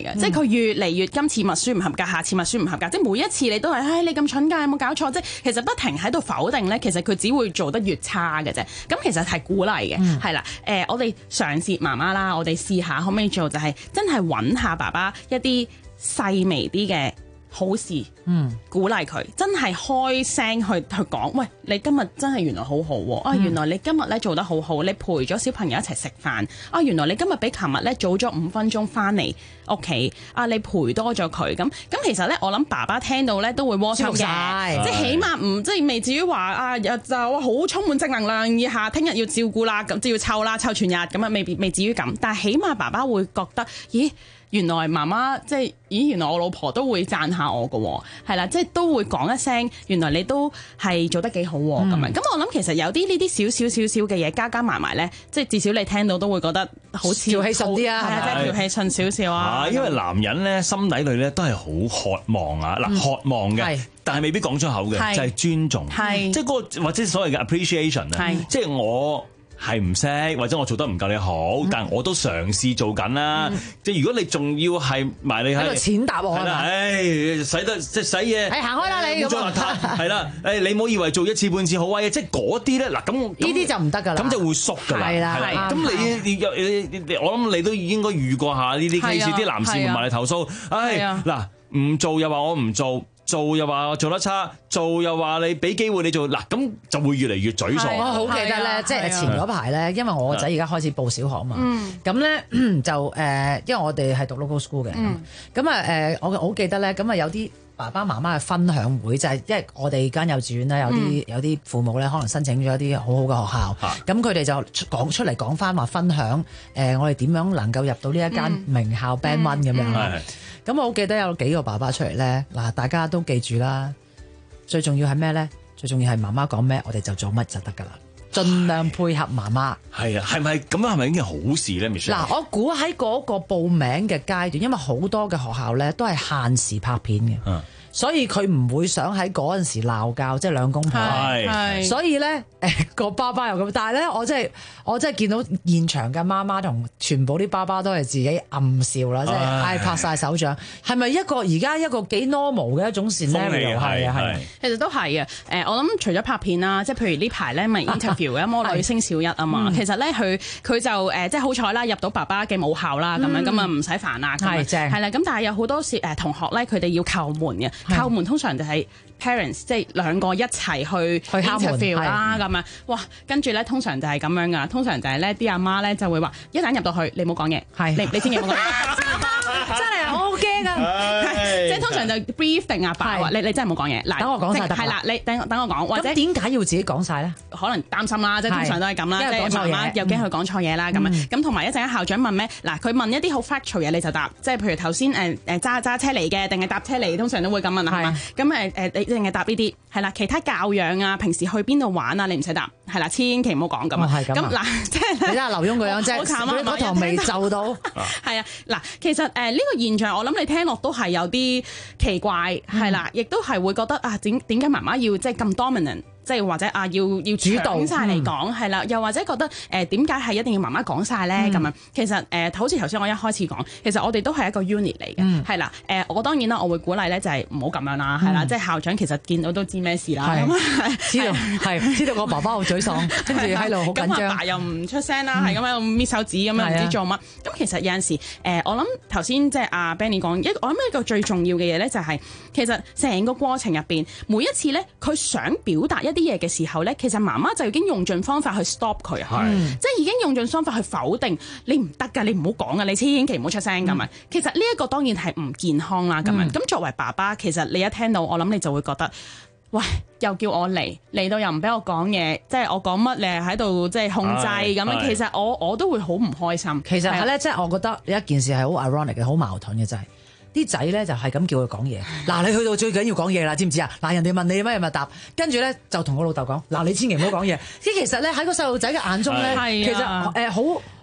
嘅，嗯、即係佢越嚟越今次默書唔合格，下次默書唔合格，即係每一次你都係，唉，你咁蠢㗎，有冇搞錯？即係其實不停喺度否定咧，其實佢只會做得越差嘅啫。咁其實係鼓勵嘅，係啦、嗯，誒、呃，我哋嘗試媽媽啦，我哋試下可唔可以做，就係真係揾下爸爸一啲細微啲嘅好事，嗯，鼓勵佢，真係開聲去去講，喂，你今日真係原來好好喎，啊，原來你今日咧做得好好，你陪咗小朋友一齊食飯，啊，原來你今日比琴日咧早咗五分鐘翻嚟屋企，啊，你陪多咗佢，咁咁其實咧，我諗爸爸聽到咧都會窩心嘅，即係起碼唔即係未至於話啊就哇好充滿正能量，以下聽日要照顧啦，咁就要湊啦，湊全日咁啊，未未至於咁，但係起碼爸爸會覺得，咦？原來媽媽即係，咦？原來我老婆都會讚下我㗎，係啦，即係都會講一聲，原來你都係做得幾好咁樣。咁、嗯、我諗其實有啲呢啲少少少少嘅嘢加加埋埋咧，即係至少你聽到都會覺得好似調氣順啲啊， 係啊，即係調氣順少少啊。 因為男人咧心底裏咧都係好渴望啊，嗱、嗯、渴望嘅，但係未必講出口嘅，就係尊重，即係嗰個或者所謂嘅 appreciation 啊，即係我。係唔識或者我做得唔夠你好，嗯、但係我都嘗試做緊啦。嗯、即係如果你仲要係埋你喺度錢答我係嘛？ 唉，使得即係使嘢， 係行開啦你咁邋遢係啦。誒，你唔好以為做一次半次好威啊！即係嗰啲咧嗱，咁呢啲就唔得㗎啦， 咁就會縮㗎啦。 係啦，係啦。 咁你你你我諗你都應該遇過下呢啲 case， 啲男士們埋嚟投訴，唉嗱，唔做又話我唔做。做又話做得差，做又話你俾機會你做，嗱咁就會越嚟越沮喪。 我好記得咧，即係前嗰排咧，因為我個仔而家開始報小學啊嘛，咁咧、嗯、就誒，因為我哋係讀 local school 嘅，咁啊誒，我好記得咧，咁啊有啲爸爸媽媽嘅分享會，就係、是、因為我哋間幼稚園咧，有啲、嗯、有啲父母咧，可能申請咗一啲好好嘅學校，咁佢哋就講出嚟講翻話分享，誒、呃、我哋點樣能夠入到呢一間名校 Band One 咁樣啦。咁我好記得有幾個爸爸出嚟咧，嗱大家都記住啦。最重要係咩咧？最重要係媽媽講咩，我哋就做乜就得噶啦。盡量配合媽媽。係啊，係咪咁樣係咪一件好事咧 Michelle？ 嗱，我估喺嗰個報名嘅階段，因為好多嘅學校咧都係限時拍片嘅。嗯。所以佢唔會想喺嗰陣時鬧交，即係兩公婆。係，所以咧誒個爸爸又咁，但係咧我真係我真係見到現場嘅媽媽同全部啲爸爸都係自己暗笑啦，即係嗌拍晒手掌。係咪一個而家一個幾 normal 嘅一種 scenario？係啊係。其實都係啊，誒我諗除咗拍片啦，即係譬如呢排咧咪 interview 嘅魔女星小一啊嘛，其實咧佢佢就誒即係好彩啦，入到爸爸嘅母校啦，咁樣咁啊唔使煩啦，係正係啦。咁但係有好多時誒同學咧，佢哋要叩門嘅。叩門通常就係 parents 即係兩個一齊去去敲門啦咁樣，哇！跟住咧通常就係咁樣噶，通常就係咧啲阿媽咧就會話：一旦入到去，你唔好講嘢，係你你千祈唔好講嘢。真係我好驚啊！即係通常就 brief 定阿爸話：你你真係唔好講嘢。嗱，等我講晒得啦。係啦，你等等我講。或者點解要自己講晒咧？可能擔心啦，即係通常都係咁啦。即係媽媽又驚佢講錯嘢啦咁樣。咁同埋一陣間校長問咩？嗱，佢問一啲好 factual 嘢你就答，即係譬如頭先誒誒揸揸車嚟嘅定係搭車嚟，通常都會咁問係嘛？咁誒誒你淨係答呢啲係啦，其他教養啊，平時去邊度玩啊，你唔使答係啦，千祈唔好講咁啊。咁嗱，即係你睇下劉墉個樣啫，好慘啊！嗰堂未就到係啊嗱，其實誒呢個現象我諗你聽落都係有啲奇怪係啦，亦都係會覺得啊點點解媽媽要即係咁 dominant？即係或者啊，要要主動晒嚟講係啦，又或者覺得誒點解係一定要媽媽講晒咧咁樣？其實誒、呃，好似頭先我一開始講，其實我哋都係一個 unit 嚟嘅，係啦、嗯。誒、呃，我當然啦，我會鼓勵咧，就係唔好咁樣啦，係啦、嗯。即係校長其實見到都知咩事啦，係知道係知道個爸爸好沮喪，跟住喺度好緊張。咁阿爸又唔出聲啦，係咁喺度搣手指咁樣，唔知做乜。咁其實有陣時誒、呃，我諗頭先即係阿 Benny 講一，我諗一個最重要嘅嘢咧，就係其實成個過程入邊，每一次咧，佢想表達一啲嘢嘅時候咧，其實媽媽就已經用盡方法去 stop 佢啊，是即係已經用盡方法去否定你唔得㗎，你唔好講啊，你千祈唔好出聲咁啊。嗯、其實呢一個當然係唔健康啦咁樣。咁、嗯、作為爸爸，其實你一聽到我諗你就會覺得，喂，又叫我嚟嚟到又唔俾我講嘢，即係我講乜你係喺度即係控制咁樣。其實我我都會好唔開心。其實係咧，即係我覺得有一件事係好 ironic 嘅，好矛盾嘅，就係啲仔咧就係咁叫佢講嘢。嗱，你去到最緊要講嘢啦，知唔知啊？嗱，人哋問你乜嘢咪答，跟住咧就同我老豆講，嗱，你千祈唔好講嘢。即其實咧喺個細路仔嘅眼中咧，其實誒好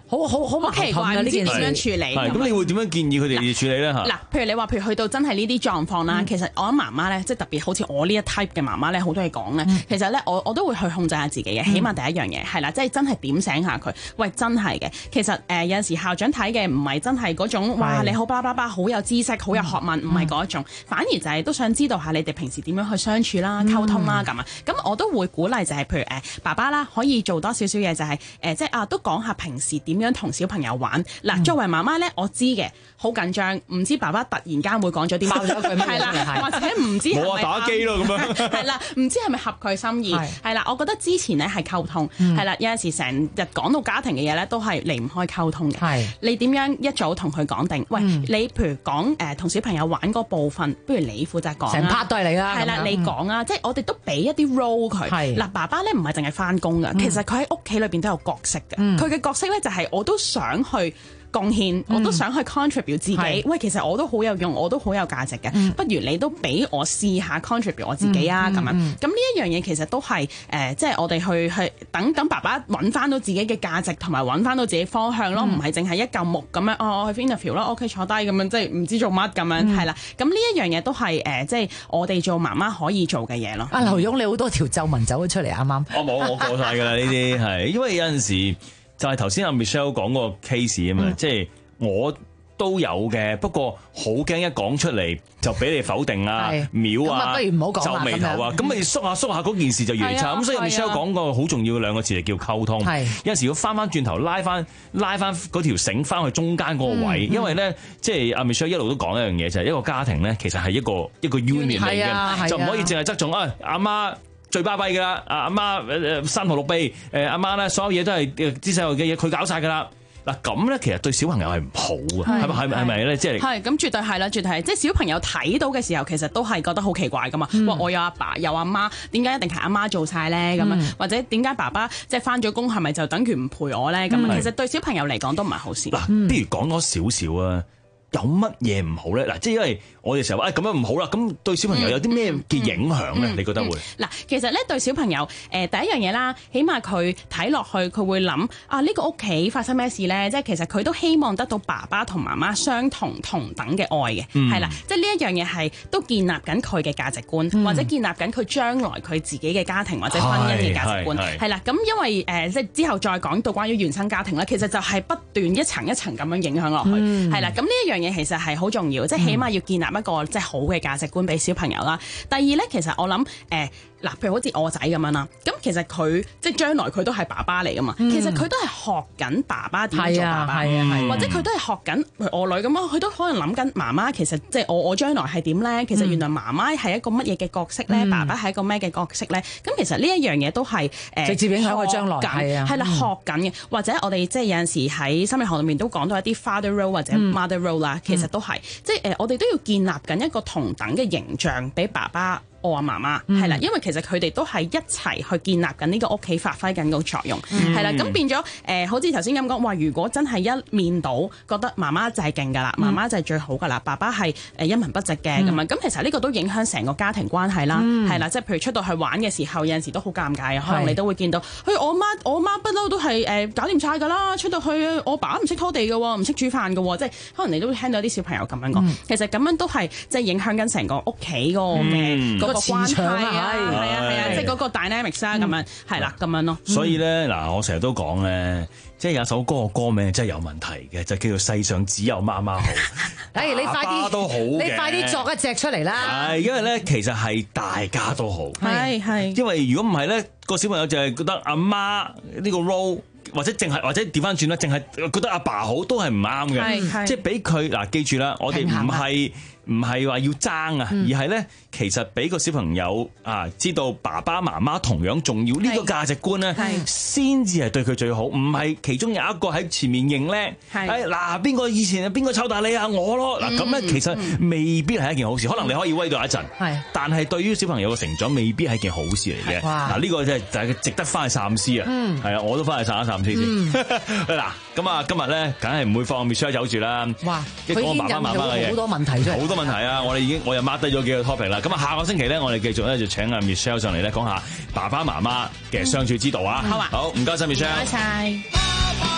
好好好好奇怪，唔知點樣處理。 係咁，你會點樣建議佢哋處理咧？嚇嗱， 譬如你話，譬如去到真係呢啲狀況啦，嗯、其實我諗媽媽咧，即係特別好似我呢一 type 嘅媽媽咧，好多嘢講咧。嗯、其實咧，我我都會去控制下自己嘅，起碼第一樣嘢係啦，即係真係點醒下佢。喂，真係嘅，其實誒、呃、有陣時校長睇嘅唔係真係嗰種，哇你好巴拉巴拉好有知識、好有學問，唔係嗰種，反而就係都想知道下你哋平時點樣去相處啦、溝通啦咁啊。咁我都會鼓勵就係譬如誒、呃、爸爸啦，可以做多少少嘢，就係、是、誒、呃、即係啊都講下平時點樣同小朋友玩嗱。嗯、作為媽媽咧，我知嘅好緊張，唔知爸爸突然間會講咗啲爆咗句咩係啦，或者唔知冇啊打機咯咁樣係啦，唔知係咪合佢心意係啦。我覺得之前咧係溝通係啦、嗯，有陣時成日講到家庭嘅嘢咧，都係離唔開溝通嘅。係你點樣一早同佢講定？喂，嗯、你譬如講誒同小朋友玩嗰部分，不如你負責講成 part 都係你啦。 係啦，你講啊，嗯、即係我哋都俾一啲 role 佢。係嗱，爸爸咧唔係淨係翻工噶，其實佢喺屋企裏邊都有角色嘅。佢嘅、嗯、角色咧就係我都想去貢獻，我都想去 contribute 自己。嗯、喂，其實我都好有用，我都好有價值嘅。嗯、不如你都俾我試下 contribute 我自己啊，咁、嗯嗯、樣。咁呢一樣嘢其實都係誒，即、呃、係、就是、我哋去去等等爸爸揾翻到自己嘅價值，同埋揾翻到自己方向咯，唔係淨係一嚿木咁樣。哦，我去 interview 咯，OK 坐低咁樣，即係唔知做乜咁樣，係啦、嗯。咁呢一樣嘢都係誒，即、呃、係、就是、我哋做媽媽可以做嘅嘢咯。 阿劉墉，你好多條皺紋走咗出嚟啱啱？ 我冇，我過晒㗎啦呢啲係，因為有陣時就係頭先阿 Michelle 講個 case 啊嘛，即係。我都有嘅，不過好驚一講出嚟就俾你否定啊、秒啊、 不如唔好講啦， 皺眉頭啊，咁咪縮下縮下嗰件事就越嚟越差。咁所以 Michelle 講個好重要嘅兩個字就叫溝通。有陣時要翻翻轉頭拉翻拉翻嗰條繩翻去中間嗰個位，因為咧即係阿 Michelle 一路都講一樣嘢，就係一個家庭咧其實係一個一個 union 嚟嘅，就唔可以淨係側重啊阿媽最巴閉㗎啦，阿阿媽誒三頭六臂，誒阿媽咧所有嘢都係啲細路嘅嘢佢搞晒㗎啦。嗱咁咧，其實對小朋友係唔好嘅，係咪係咪係咪咧？即係係咁，絕對係啦，絕對係。即係小朋友睇到嘅時候，其實都係覺得好奇怪噶嘛。哇！我有阿爸有阿媽，點解一定係阿媽做晒咧？咁樣、嗯、或者點解爸爸即係翻咗工，係咪就等於唔陪我咧？咁、嗯、其實對小朋友嚟講都唔係好事。 嗱、嗯，不如講多少少啊？有乜嘢唔好咧？嗱，即係因為我哋成日話誒咁樣唔好啦，咁對小朋友有啲咩嘅影響咧？嗯嗯嗯、你覺得會？嗱， 其實咧對小朋友誒、呃、第一樣嘢啦，起碼佢睇落去佢會諗啊呢、呢個屋企發生咩事咧？即係其實佢都希望得到爸爸同媽媽相同同等嘅愛嘅，係、嗯、啦，即係呢一樣嘢係都建立緊佢嘅價值觀，嗯、或者建立緊佢將來佢自己嘅家庭或者婚姻嘅價值觀，係啦。咁因為誒、呃、即係之後再講到關於原生家庭咧，其實就係不斷一層一層咁樣影響落去，係、嗯、啦。咁呢一樣嘢其實係好重要，即係起碼要建立一個即係好嘅價值觀俾小朋友啦。第二咧，其實我諗誒嗱，譬如好似我仔咁樣啦，咁其實佢即係將來佢都係爸爸嚟噶嘛，嗯、其實佢都係學緊爸爸點樣做爸爸， 係啊係啊係啊、或者佢都係學緊我女咁樣，佢都可能諗緊媽媽其實即係我我將來係點咧？其實原來媽媽係一個乜嘢嘅角色咧？嗯、爸爸係一個咩嘅角色咧？咁其實呢一樣嘢都係誒、呃、 直接影響佢將來係啊，係啦，學緊嘅，或者我哋即係有陣時喺心理學裏面都講到一啲 father role 或者 mother role 啦、嗯，其實都係即係誒，我哋都要建立緊一個同等嘅形象俾爸爸。我阿媽媽係啦，因為其實佢哋都係一齊去建立緊呢個屋企，發揮緊個作用，係啦、嗯。咁變咗誒、呃，好似頭先咁講話，如果真係一面倒覺得媽媽就係勁噶啦，媽媽就係最好噶啦，爸爸係誒一文不值嘅咁樣，咁、嗯、其實呢個都影響成個家庭關係啦，係啦、嗯，即係譬如出到去玩嘅時候，有陣時都好尷尬啊，可能你都會見到，去我媽我媽不嬲都係誒搞掂晒噶啦，出到去我爸唔識拖地嘅喎，唔識煮飯嘅喎，即係可能你都會聽到啲小朋友咁樣講，嗯、其實咁樣都係即係影響緊成個屋企嗰個嘅。個關係啊，係啊，係啊，即係嗰個 dynamics 啊，咁樣係啦，咁樣咯。 所以咧，嗱，我成日都講咧，即係有首歌嘅歌名真係有問題嘅，就叫做《世上只有媽媽好》。 哎，你快啲都好，你快啲作一隻出嚟啦。 係，因為咧，其實係大家都好。 係係。 因為如果唔係咧，個小朋友就係覺得阿媽呢個 role，或者淨係或者調翻轉啦，淨係覺得阿爸好，都係唔啱嘅。即係俾佢嗱，記住啦，我哋唔係。唔係話要爭啊，而係咧，其實俾個小朋友啊知道爸爸媽媽同樣重要，呢個價值觀咧，先至係對佢最好，唔係其中有一個喺前面認叻。係嗱，邊個以前邊個湊大你啊？我咯嗱，咁咧其實未必係一件好事。可能你可以威到一陣，但係對於小朋友嘅成長未必係一件好事嚟嘅。嗱，呢個真係就係值得翻去三思啊！係啊，我都翻去散一三思先。嗱，咁啊，今日咧梗係唔會放 Michelle 走住啦。哇！佢已經引咗好多問題出嚟，好多問題啊！我哋已經我又 mark 低咗幾個 topic 啦。咁啊，下個星期咧，我哋繼續咧就請阿 Michelle 上嚟咧講下爸爸媽媽嘅相處之道啊。好啊，好唔該晒 Michelle。唔該晒。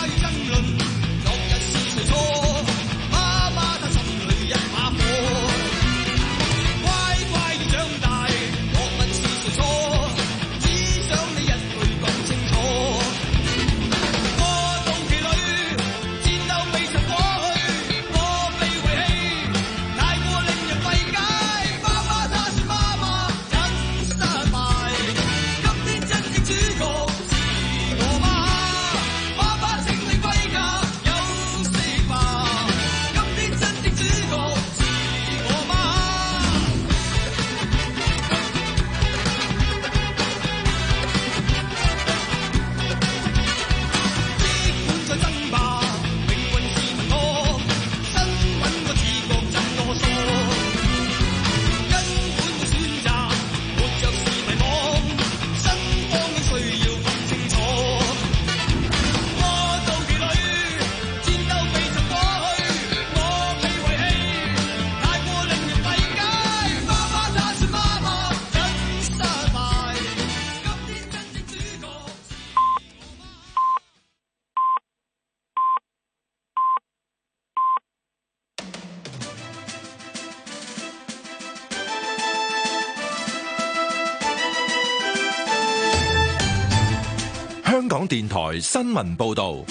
香港電台新聞報道，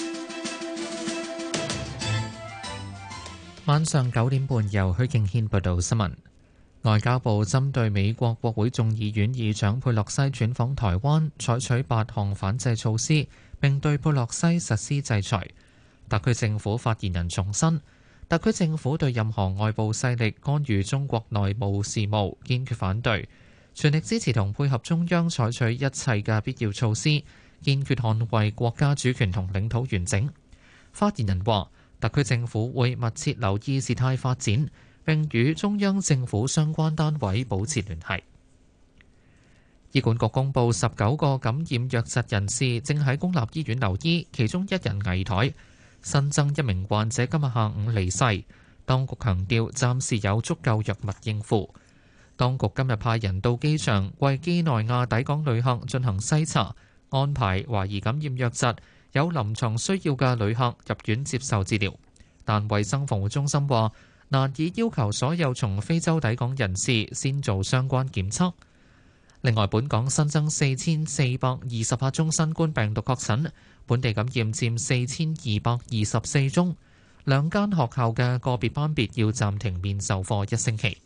晚上九點半由許敬軒報道新聞。外交部針對美國國會眾議院議長佩洛西轉訪台灣，採取八項反制措施，並對佩洛西實施制裁。特區政府發言人重申，特區政府對任何外部勢力干預中國內務事務堅決反對，全力支持同配合中央採取一切嘅必要措施，堅決捍衛國家主權同領土完整。發言人話，特區政府會密切留意事態發展，並與中央政府相關單位保持聯繫。醫管局公布十九個感染瘧疾人士正喺公立醫院留醫，其中一人危殆。新增一名患者今日下午離世。當局強調暫時有足夠藥物應付。當局今日派人到機場為幾內亞抵港旅客進行篩查，安排懷疑感染瘧疾、有臨床需要嘅旅客入院接受治療。但衛生防護中心話難以要求所有從非洲抵港人士先做相關檢測。另外，本港新增四千四百二十八宗新冠病毒確診，本地感染佔四千二百二十四宗。兩間學校嘅個別班別要暫停面授課一星期。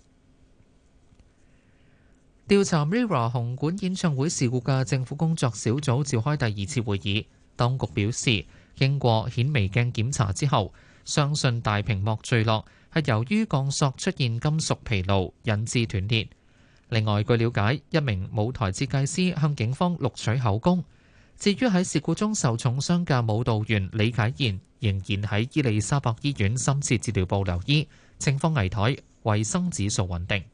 調查 MIRROR 紅館演唱會事故嘅政府工作小組召開第二次會議，當局表示，經過顯微鏡檢查之後，相信大屏幕墜落係由於鋼索出現金屬疲勞引致斷裂。另外，據了解，一名舞台設計師向警方錄取口供。至於喺事故中受重傷嘅舞蹈員李啟賢，仍然喺伊利沙伯醫院深切治療部留醫，情況危殆，維生指數穩定。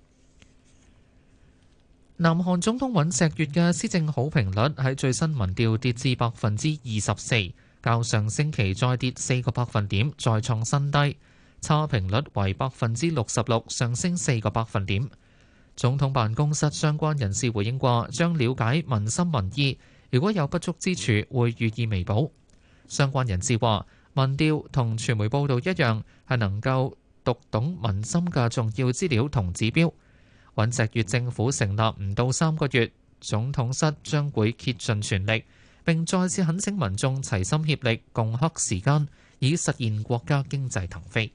南韓總統尹錫悅嘅施政好評率喺最新民調跌至百分之二十四，較上星期再跌四個百分點，再創新低。差評率為百分之六十六，上升四個百分點。總統辦公室相關人士回應話，將了解民心民意，如果有不足之處，會予以彌補。相關人士話，民調同傳媒報道一樣，係能夠讀懂民心嘅重要資料同指標。尹錫悅政府成立唔到三個月，總統室將會竭盡全力，並再次懇請民眾齊心協力，共克時艱，以實現國家經濟騰飛。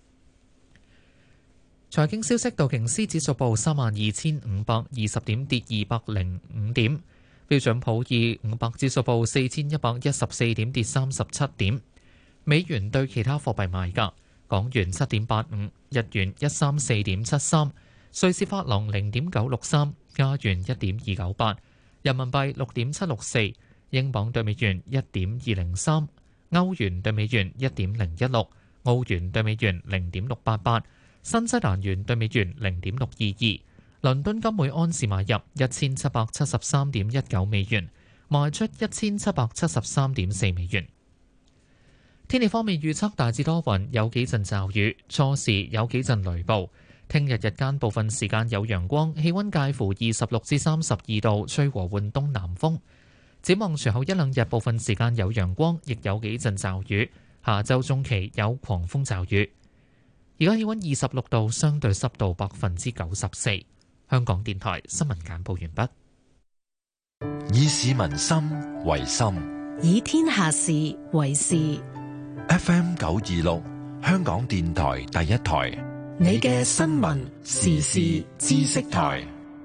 財經消息，道瓊斯指數報三萬二千五百二十點，跌二百零五點。標準普爾五百指數報四千一百一十四點，跌三十七點。美元對其他貨幣賣價：港元七點八五，日元一三四點七三，瑞士法郎零點九六三，加元一點二九八，人民幣六點七六四，英鎊對美元一點二零三，歐元對美元一點零一六，澳元對美元零點六八八，新西蘭元對美元零點六二二。倫敦金每安士買入一千七百七十三點一九美元，賣出一千七百七十三點四美元。天氣方面預測大致多雲，有幾陣驟雨，初時有幾陣雷暴。聽日日間部分時間有陽光，氣溫介乎二十六至三十二度，吹和緩東南風。 展望隨後一兩日，部分時間有陽光，亦有幾陣驟雨。下週中期有狂風驟雨。而家氣溫二十六度，相對濕度百分之九十四。香港電台新聞簡報完畢。以市民心為心， 以天下事為事。 F M 九二六，香港電台第一台， 你嘅新聞時事知識台。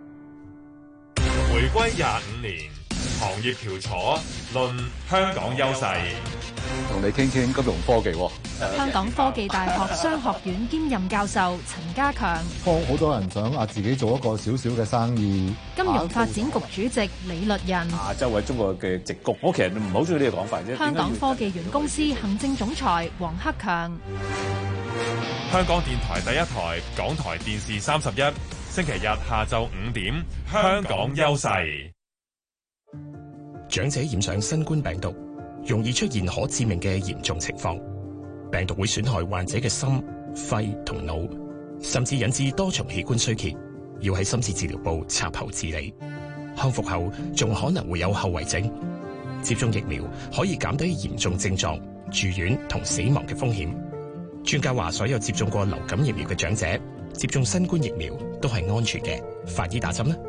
回歸廿五年，行業翹楚，論香港優勢。 同你傾傾金融科技。 香港科技大學商學院兼任教授陳家強。 幫好多人想啊自己做一個小小嘅生意。 金融發展局主席李律仁。 亞洲或者中國嘅矽谷，我其實唔好中意呢個講法啫。 香港科技園公司行政總裁黃克強。 香港電台第一台，港台電視三十一，星期日下晝五點，香港優勢。 長者染上新冠病毒，容易出現可致命嘅嚴重情況。病毒會損害患者嘅心、肺同腦，甚至引致多重器官衰竭，要喺深切治療部插喉治理。康復後仲可能會有後遺症。接種疫苗可以減低嚴重症狀、住院同死亡嘅風險。專家話，所有接種過流感疫苗嘅長者接種新冠疫苗都係安全嘅。快啲打針啦！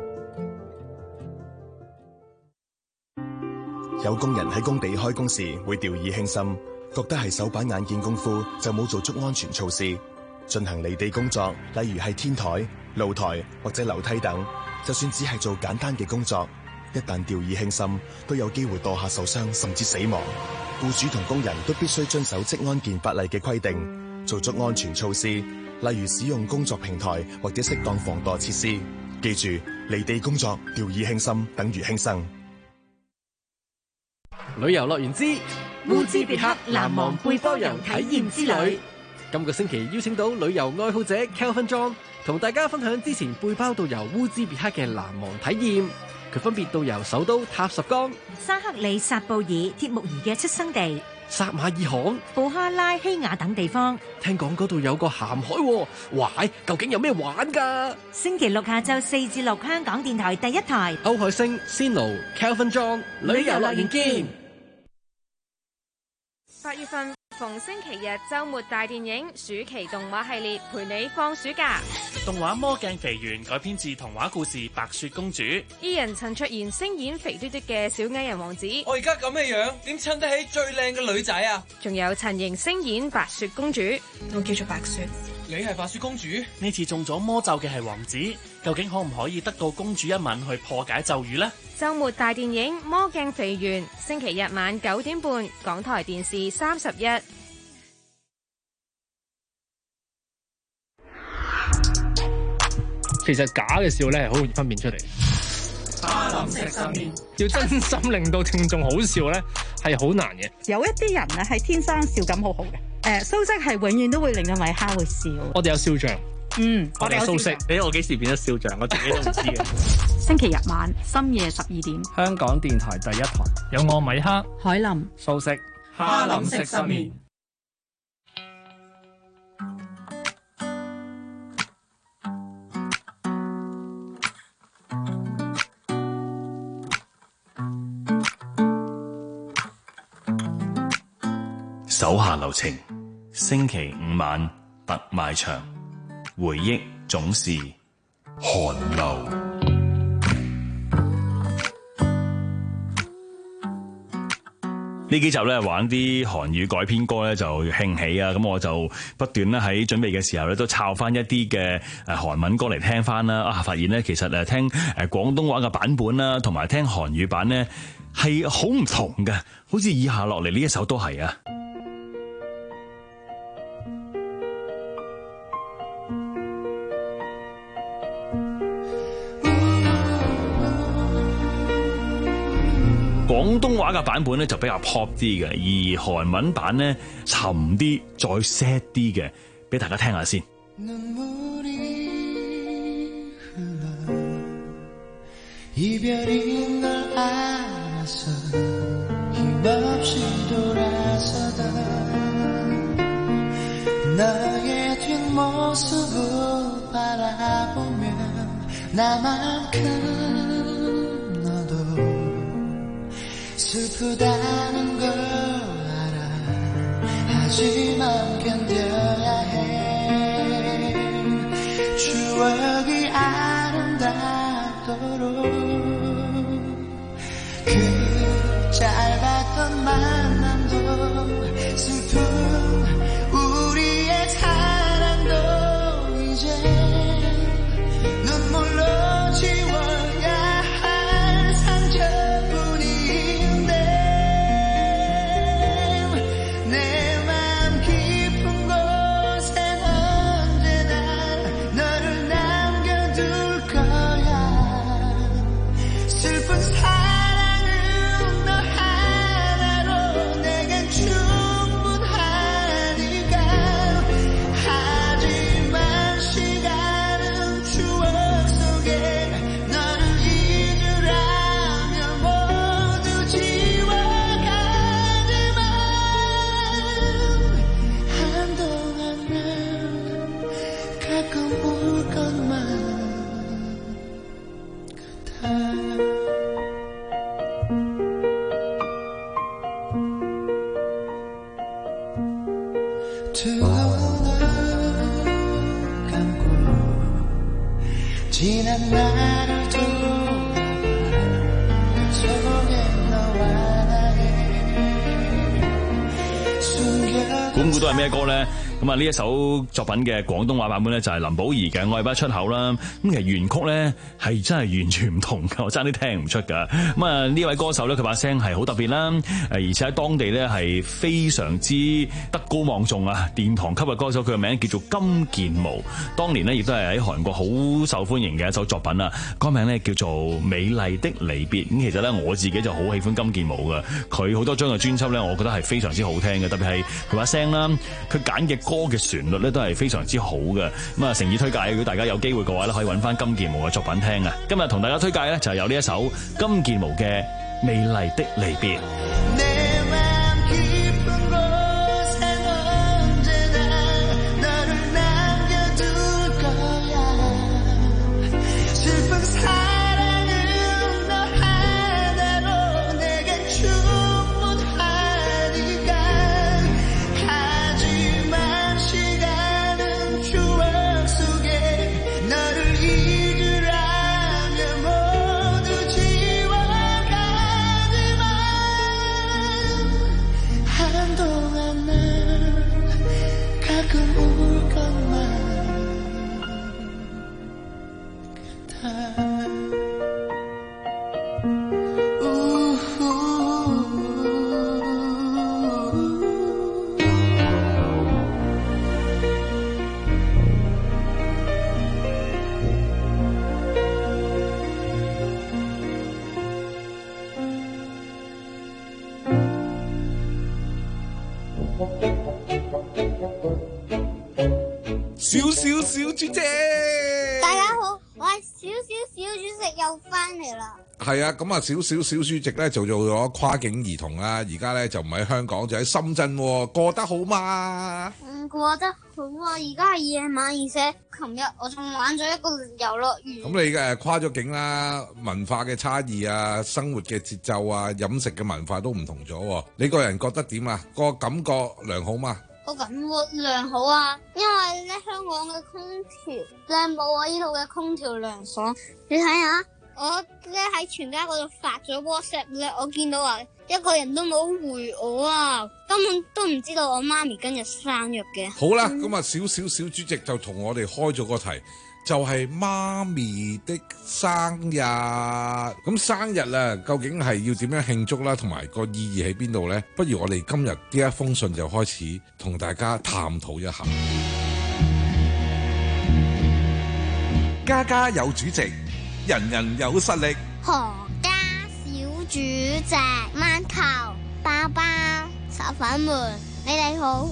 有工人喺工地開工時會掉以輕心，覺得係手板眼見功夫就冇做足安全措施。進行離地工作，例如係天台、露台或者樓梯等，就算只係做簡單嘅工作，一旦掉以輕心，都有機會墮下受傷甚至死亡。僱主同工人都必須遵守職安健法例嘅規定，做足安全措施，例如使用工作平台或者適當防墮設施。記住，離地工作掉以輕心等於輕生。 旅遊樂園之烏茲別克難忘貝多洋體驗之旅，今個星期邀請到旅遊愛好者 Kelvin John 同大家分享之前背包導遊烏茲別克嘅難忘體驗。佢分別導遊首都塔什江、 沙克里薩布爾鐵木兒嘅出生地、 撒馬爾罕、 布哈拉希亞等地方。 聽講嗰度有個鹹海，哇！究竟有咩玩㗎？ 星期六下晝四至六，香港電台第一台。 歐海星、Sino、Kelvin John 旅遊樂園見。 八月份逢星期日週末大電影暑期動畫系列，陪你放暑假。 動畫《魔鏡肥圓》改編自童話故事《白雪公主》， 藝人陳卓賢聲演肥嘟嘟嘅小矮人王子。 我而家咁嘅樣，點襯得起最靚嘅女仔啊？ 仲有陳瑩聲演白雪公主。 我叫做白雪，你係白雪公主？ 呢次中咗魔咒嘅係王子，究竟可唔可以得到公主一吻去破解咒語呢？ 週末大電影《魔鏡肥圓》，星期日晚九點半，港台電視三十一。 其實假嘅笑咧係好容易分辨出嚟。 哈林食失眠， 要真心令到聽眾好笑咧係好難嘅。 有一啲人咧係天生笑感好好嘅，誒蘇軾係永遠都會令到米哈會笑。 我哋有笑匠， 嗯， 我哋有蘇軾。 誒，我幾時變咗笑匠？我自己都唔知嘅。 星期日晚深夜十二點， 香港電台第一台有我米哈、 海林、 蘇軾。 哈林食失眠。 手下留情，星期五晚特賣場，回憶總是寒流。呢幾集咧玩啲韓語改編歌咧就興起啊，咁我就不斷咧喺準備嘅時候咧都抄翻一啲嘅誒韓文歌嚟聽翻啦，啊發現咧其實誒聽誒廣東話嘅版本啦，同埋聽韓語版咧係好唔同嘅，好似以下落嚟呢一首都係啊。廣東話嘅版本咧就比較 pop 啲嘅，而韓文版咧沉啲，再 sad 啲嘅，俾大家聽下先。 슬프다는 걸 알아 하지만 견뎌야 해 추억이 아름답도록 그 짧았던 만남도 슬픈 우리의 사랑도 이제 눈물로 지워야 할 상처뿐인데 내 맘 깊은 곳엔 언제나 너를 남겨둘 거야 슬픈 사랑은 너 하나로 내겐 충분하니까 하지만 시간은 추억 속에 너를 잊으라며 모두 지워가지만 한동안 난 가끔 울 것만 같아 두 눈을 감고 지난 날을 돌아봐 그 속에 너와 나의 숨겨 估唔估到係咩歌咧？咁啊呢一首作品嘅廣東話版本咧就係林保怡嘅《愛不出口》啦。咁其實原曲咧係真係完全唔同㗎，我真係啲聽唔出㗎。咁啊呢位歌手咧佢把聲係好特別啦，誒而且喺當地咧係非常之德高望重啊，殿堂級嘅歌手。佢嘅名叫做金建模，當年咧亦都係喺韓國好受歡迎嘅一首作品啊。歌名咧叫做《美麗的離別》。咁其實咧我自己就好喜歡金建模㗎，佢好多張嘅專輯咧，我覺得係非常之好聽嘅，特別係佢把聲啦，佢揀嘅歌嘅旋律咧都係非常之好嘅。咁啊誠意推介，如果大家有機會嘅話咧，可以揾翻金建模嘅作品聽啊。今日同大家推介咧就係有呢一首金建模嘅《美麗的離別》。 小小小主席， 大家好，我係小小小主席又翻嚟啦。 係啊，咁啊，小小小主席咧就做咗跨境兒童啦，而家咧就唔喺香港，就喺深圳喎，過得好嘛？ 嗯，過得好啊，而家係夜晚，而且琴日我仲玩咗一個遊樂園。咁你誒跨咗境啦，文化嘅差異啊，生活嘅節奏啊，飲食嘅文化都唔同咗，你個人覺得點啊？個感覺良好嘛？ 個感覺良好啊，因為咧香港嘅空調咧冇我呢度嘅空調涼爽。你睇下，我咧喺全家嗰度發咗 WhatsApp 咧，我見到啊一個人都冇回我啊，根本都唔知道我媽咪今日生日嘅。好啦，咁啊小小小主席就同我哋開咗個題。就係媽咪的生日，咁生日啊，究竟係要點樣慶祝啦，同埋個意義喺邊度呢？不如我哋今日呢一封信就開始同大家探討一下。家家有主席，人人有實力。何家小主席，饅頭、包包、炒粉們，你哋好。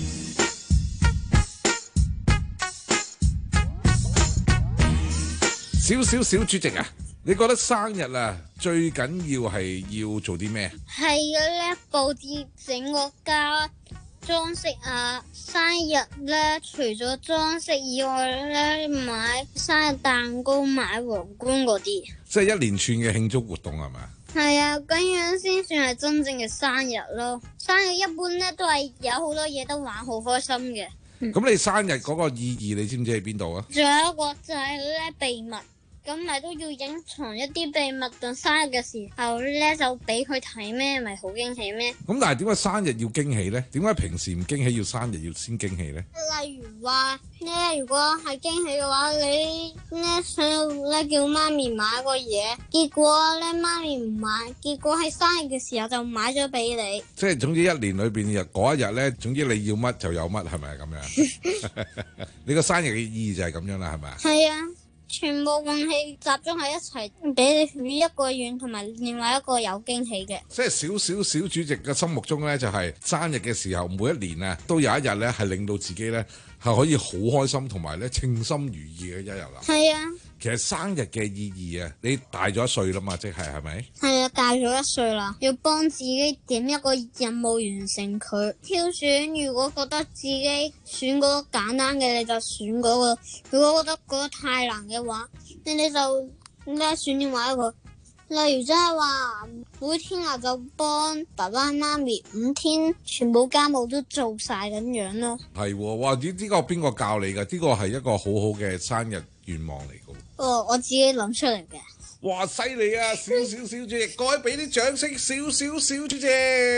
小小小主席啊，你覺得生日啊最緊要係要做啲咩？ 係嘅咧，佈置整個家裝飾啊！生日咧，除咗裝飾以外咧，買生日蛋糕、買皇冠嗰啲， 即係一連串嘅慶祝活動係咪？ 係啊，咁樣先算係真正嘅生日咯。生日一般咧都係有好多嘢都玩，好開心嘅。 咁、嗯、你生日嗰個意義，你知唔知喺邊度啊？ 仲有一個就係咧秘密。咁咪都要隱藏一啲秘密，等生日嘅時候咧就俾佢睇咩，咪好驚喜咩？咁但係點解生日要驚喜咧？點解平時唔驚喜要生日要先驚喜咧？ 例如話咧，如果係驚喜嘅話，你咧想咧叫媽咪買個嘢，結果咧媽咪唔買，結果喺生日嘅時候就買咗俾你。即係總之一年裏邊日嗰一日咧，總之你要乜就有乜，係咪咁樣？你個生日嘅意義就係咁樣啦，係咪啊？係啊。全部運氣集中喺一齊，俾你一個遠同埋另外一個有驚喜嘅。即係小小小主席嘅心目中咧，就係、是、生日嘅時候，每一年啊，都有一日咧係令到自己咧係可以好開心，同埋咧稱心如意嘅一日啦。係啊，其實生日嘅意義啊，你大咗一歲啦嘛，即係係咪？係啊，大咗一歲啦，要幫自己點一個任務完成佢。挑選，如果覺得自己選嗰個簡單嘅，你就選嗰個；如果覺得嗰個太難嘅話，你你就咧選另外一個。例如即係話每天啊就幫爸爸媽咪五天全部家務都做晒咁樣咯。係喎，哇！呢、這、呢個邊個教你噶？呢、這個係一個好好嘅生日願望嚟噶。哦，我自己諗出嚟嘅。哇！犀利啊！小小小主席，各位俾啲掌聲，小小小主席。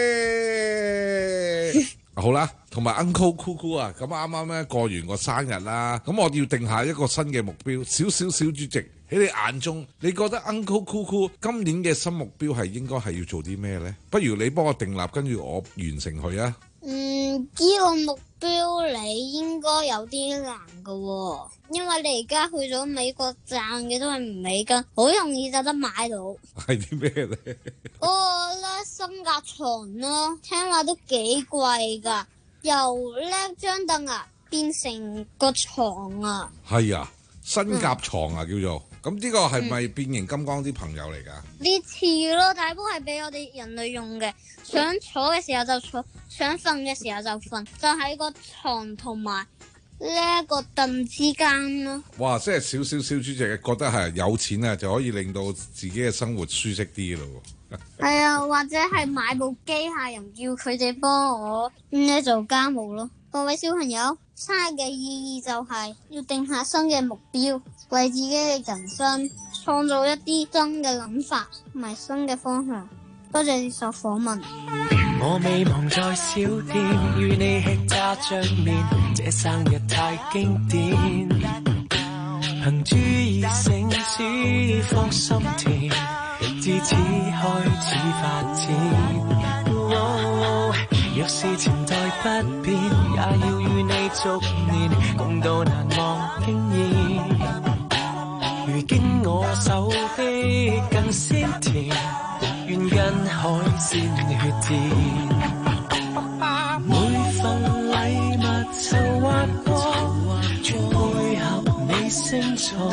好啦，同埋 Uncle Coco 啊，咁啱啱咧過完個生日啦，咁我要定下一個新嘅目標。小小小主席喺你眼中，你覺得 Uncle Coco 今年嘅新目標係應該係要做啲咩呢？不如你幫我定立，跟住我完成佢啊！嗯，呢個目標你應該有啲難噶喎，因為你而家去咗美國賺嘅都係唔美金，好容易就得買到。係啲咩咧？哦咧，新甲床咯，聽話都幾貴噶，由咧張凳啊變成個床啊。係啊，新甲床啊、嗯、叫做。咁呢個係咪變形金剛啲朋友嚟噶？呢次咯，大波係俾我哋人類用嘅，想坐嘅時候就坐，想瞓嘅時候就瞓，就喺個床同埋呢一個凳之間咯。哇！即係小小小主席覺得係有錢啊，就可以令到自己嘅生活舒適啲咯。係啊，或者係買部機械人，叫佢哋幫我咧做家務咯。各位小朋友，生日嘅意義就係要定下新嘅目標，為自己嘅人生創造一啲新嘅諗法同埋新嘅方向。多謝接受訪問。 我未忘在小店與你吃炸醬麵，這生日太經典。憑注意城市放心田，自此開始發展。哦，若是前代不變，也要與你續年，共度難忘經驗。如今我手的更鮮甜，願跟海鮮血戰。每份禮物就劃過，全配合你星座。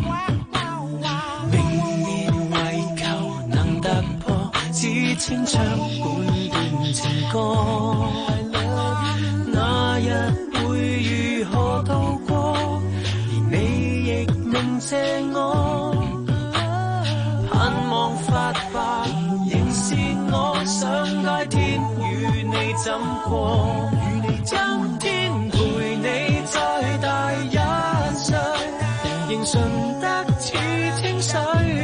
明年為求能突破，只千唱半段情歌。那日會如何度過？而你亦明謝我，盼望發白，仍是我上街天與你枕過。今天陪你再大一歲，仍純得似清水。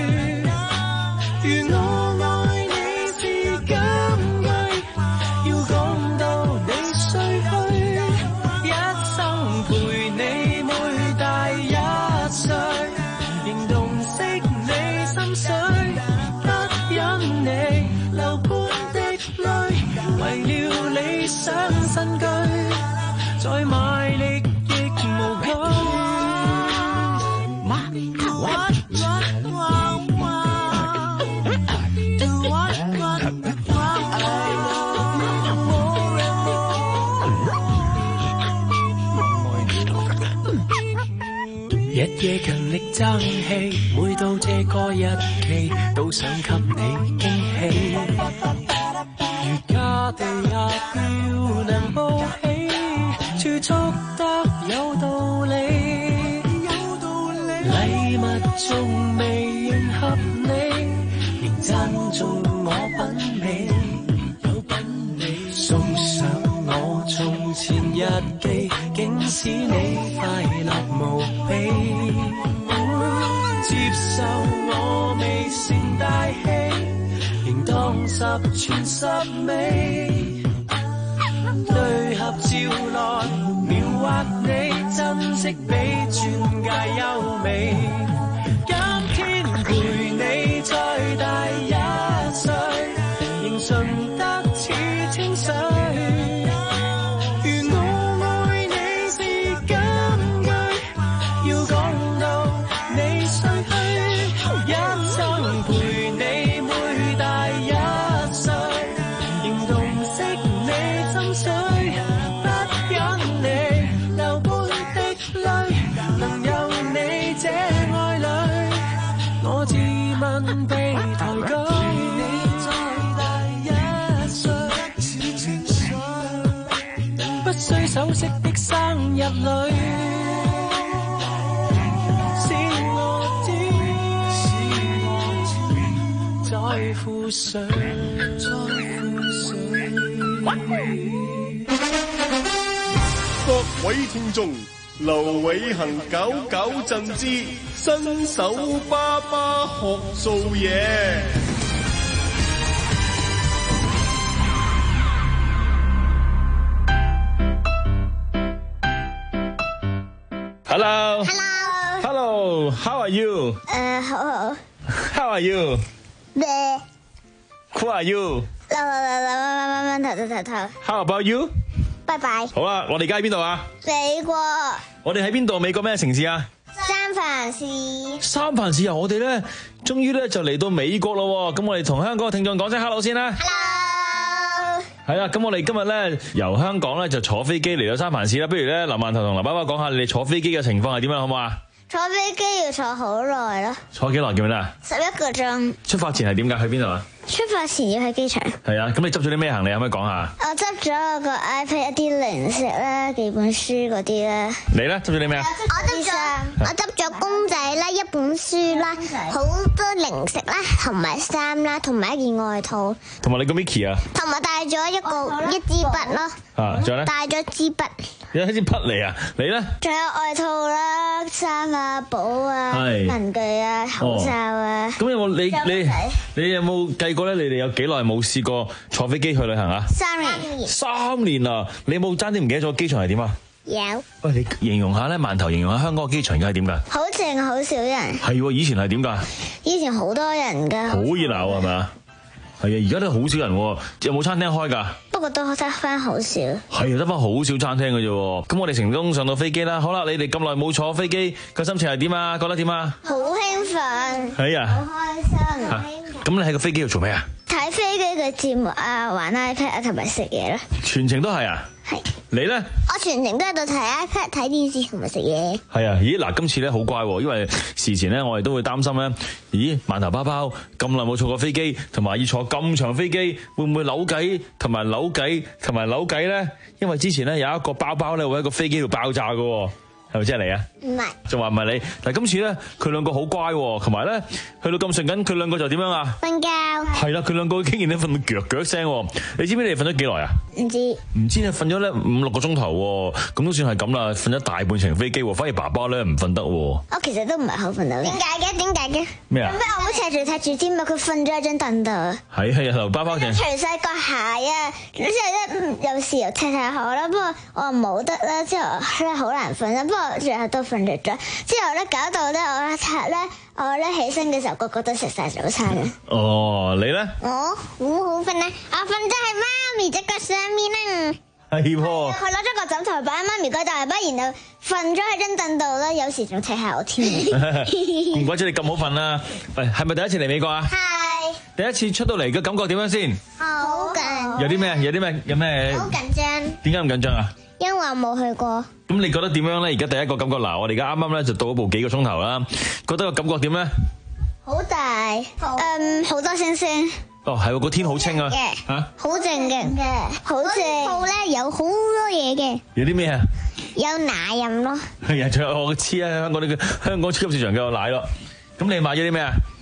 如我愛你是金句，要講到你衰去，一生陪你每大一歲，仍洞悉你心水，不忍你流半滴淚，為了理想新居，再賣力亦無懼。日夜勤力爭氣，每到這個日期，都想給你驚喜。如家地下標能報喜，儲蓄得有道理。禮物仲未迎合你，仍讚頌我品味，有品味，送上我從前日記，竟使你快樂無比。接受我未成大器，仍當十全十美。對合照來描畫你，珍惜比鑽戒優美。今天陪你再大一歲，仍純得似清水。如我愛你是金句，要講到你逝去，一生陪你每大一歲，仍洞悉你心水，不忍你流半滴淚，能有你這愛侶，我自問被抬舉。你再大一歲，似清水，不需首飾的生日裏，使我知，使我知，再赴水，再赴水。 各位聽眾，劉偉恒九九震之新手爸爸學做嘢。 Hello. Hello. Hello. How are you? 誒，好好。 How are you? 咩 Who are you? 啦啦啦啦啦啦啦頭頭頭頭。 How about you? 拜拜。 好啦，我哋而家喺邊度啊？ 美國我哋喺邊度？美國咩城市啊？ 三藩市。 三藩市啊！我哋咧，終於咧就嚟到美國咯。咁我哋同香港嘅聽眾講聲 hello 先啦。 Hello。 係啦，咁我哋今日咧由香港咧就坐飛機嚟到三藩市啦。不如咧林饅頭同劉爸爸講下你哋坐飛機嘅情況係點樣，好唔好啊？ 坐飛機要坐好耐咯。 坐幾耐叫咩啊？ 十一個鐘。 出發前係點㗎？去邊度啊？ 出發前要去機場。 係啊，咁你執咗啲咩行李？可唔可以講下？ 我執咗個 iPad、一啲零食啦、幾本書嗰啲啦。 你咧執咗啲咩啊？ 我執咗，我執咗公仔啦、一本書啦、好多零食啦、同埋衫啦、同埋一件外套。 同埋你個 Mickey 啊？ 同埋帶咗一個一支筆咯。 啊，仲有咧？ 帶咗支筆。 有一支筆嚟啊！你咧？ 仲有外套啦、衫啊、簿啊、文具啊、口罩啊。 咁有冇你你你有冇計過咧？你哋有幾耐冇試過坐飛機去旅行啊？ 三年。 三年啊！你有冇爭啲唔記得咗機場係點啊？ 有。 喂，你形容下咧，饅頭形容下香港嘅機場而家係點㗎？ 好靜，好少人。 係喎，以前係點㗎？ 以前好多人㗎。 好熱鬧係咪啊？係啊，而家都好少人喎。有冇餐廳開㗎？ 不過都得翻好少。 係啊，得翻好少餐廳嘅啫。咁我哋成功上到飛機啦。好啦，你哋咁耐冇坐飛機，個心情係點啊？覺得點啊？ 好興奮。 係啊。 好開心。 嚇！咁你喺個飛機度做咩啊？ 睇飛機嘅節目啊，玩 iPad 啊，同埋食嘢咯。 全程都係啊？ 係。 你咧？ 我全程都喺度睇 iPad、睇電視同埋食嘢。 係啊，咦嗱，今次咧好乖喎，因為事前咧我哋都會擔心咧，咦饅頭包包咁耐冇坐過飛機，同埋要坐咁長飛機，會唔會扭計同埋扭計同埋扭計咧？因為之前咧有一個包包咧會喺個飛機度爆炸㗎。係咪真係你啊？ 唔係， 仲話唔係你。但係今次咧，佢兩個好乖，同埋咧去到咁順緊，佢兩個就點樣啊？ 瞓覺。 係啦，佢兩個竟然都瞓到腳腳聲。你知唔知你哋瞓咗幾耐啊？ 唔知。 唔知你瞓咗咧五六個鐘頭，咁都算係咁啦。瞓咗大半程飛機，反而爸爸咧唔瞓得。我其實都唔係好瞓到。點解嘅？點解嘅？ 咩啊？ 咁我冇踢住踢住添啊！佢瞓咗喺張凳度。 係係啊，劉包包正。 除晒個鞋啊！之後咧有時又踢踢好啦，不過我冇得啦。之後咧好難瞓啦，不過最後都瞓着咗。之後咧搞到咧我咧踢咧我咧起身嘅時候，個個都食晒早餐嘅。 哦，你咧？ 我好好瞓啊！我瞓咗喺媽咪隻腳上面啊！ 係喎。 佢攞咗個枕頭擺喺媽咪個大髀，然後瞓咗喺張凳度啦。有時仲踢下我添。 唔怪之你咁好瞓啦！喂，係咪第一次嚟美國啊？ 係。 第一次出到嚟嘅感覺點樣先？ 好緊。 有啲咩？有啲咩？有咩？ 好緊張。點解咁緊張啊？ 因為我冇去過。 咁你覺得點樣咧？而家第一個感覺嗱，我哋而家啱啱咧就到咗部幾個鐘頭啦，覺得個感覺點咧？ 好大，嗯，好多星星。 哦，係喎，個天好清啊！嚇， 好靜嘅，好靜。鋪咧有好多嘢嘅。 有啲咩啊？ 有奶飲咯。 係啊，仲有我黐啊！香港呢個香港超級市場嘅有奶咯。咁你買咗啲咩啊？ 我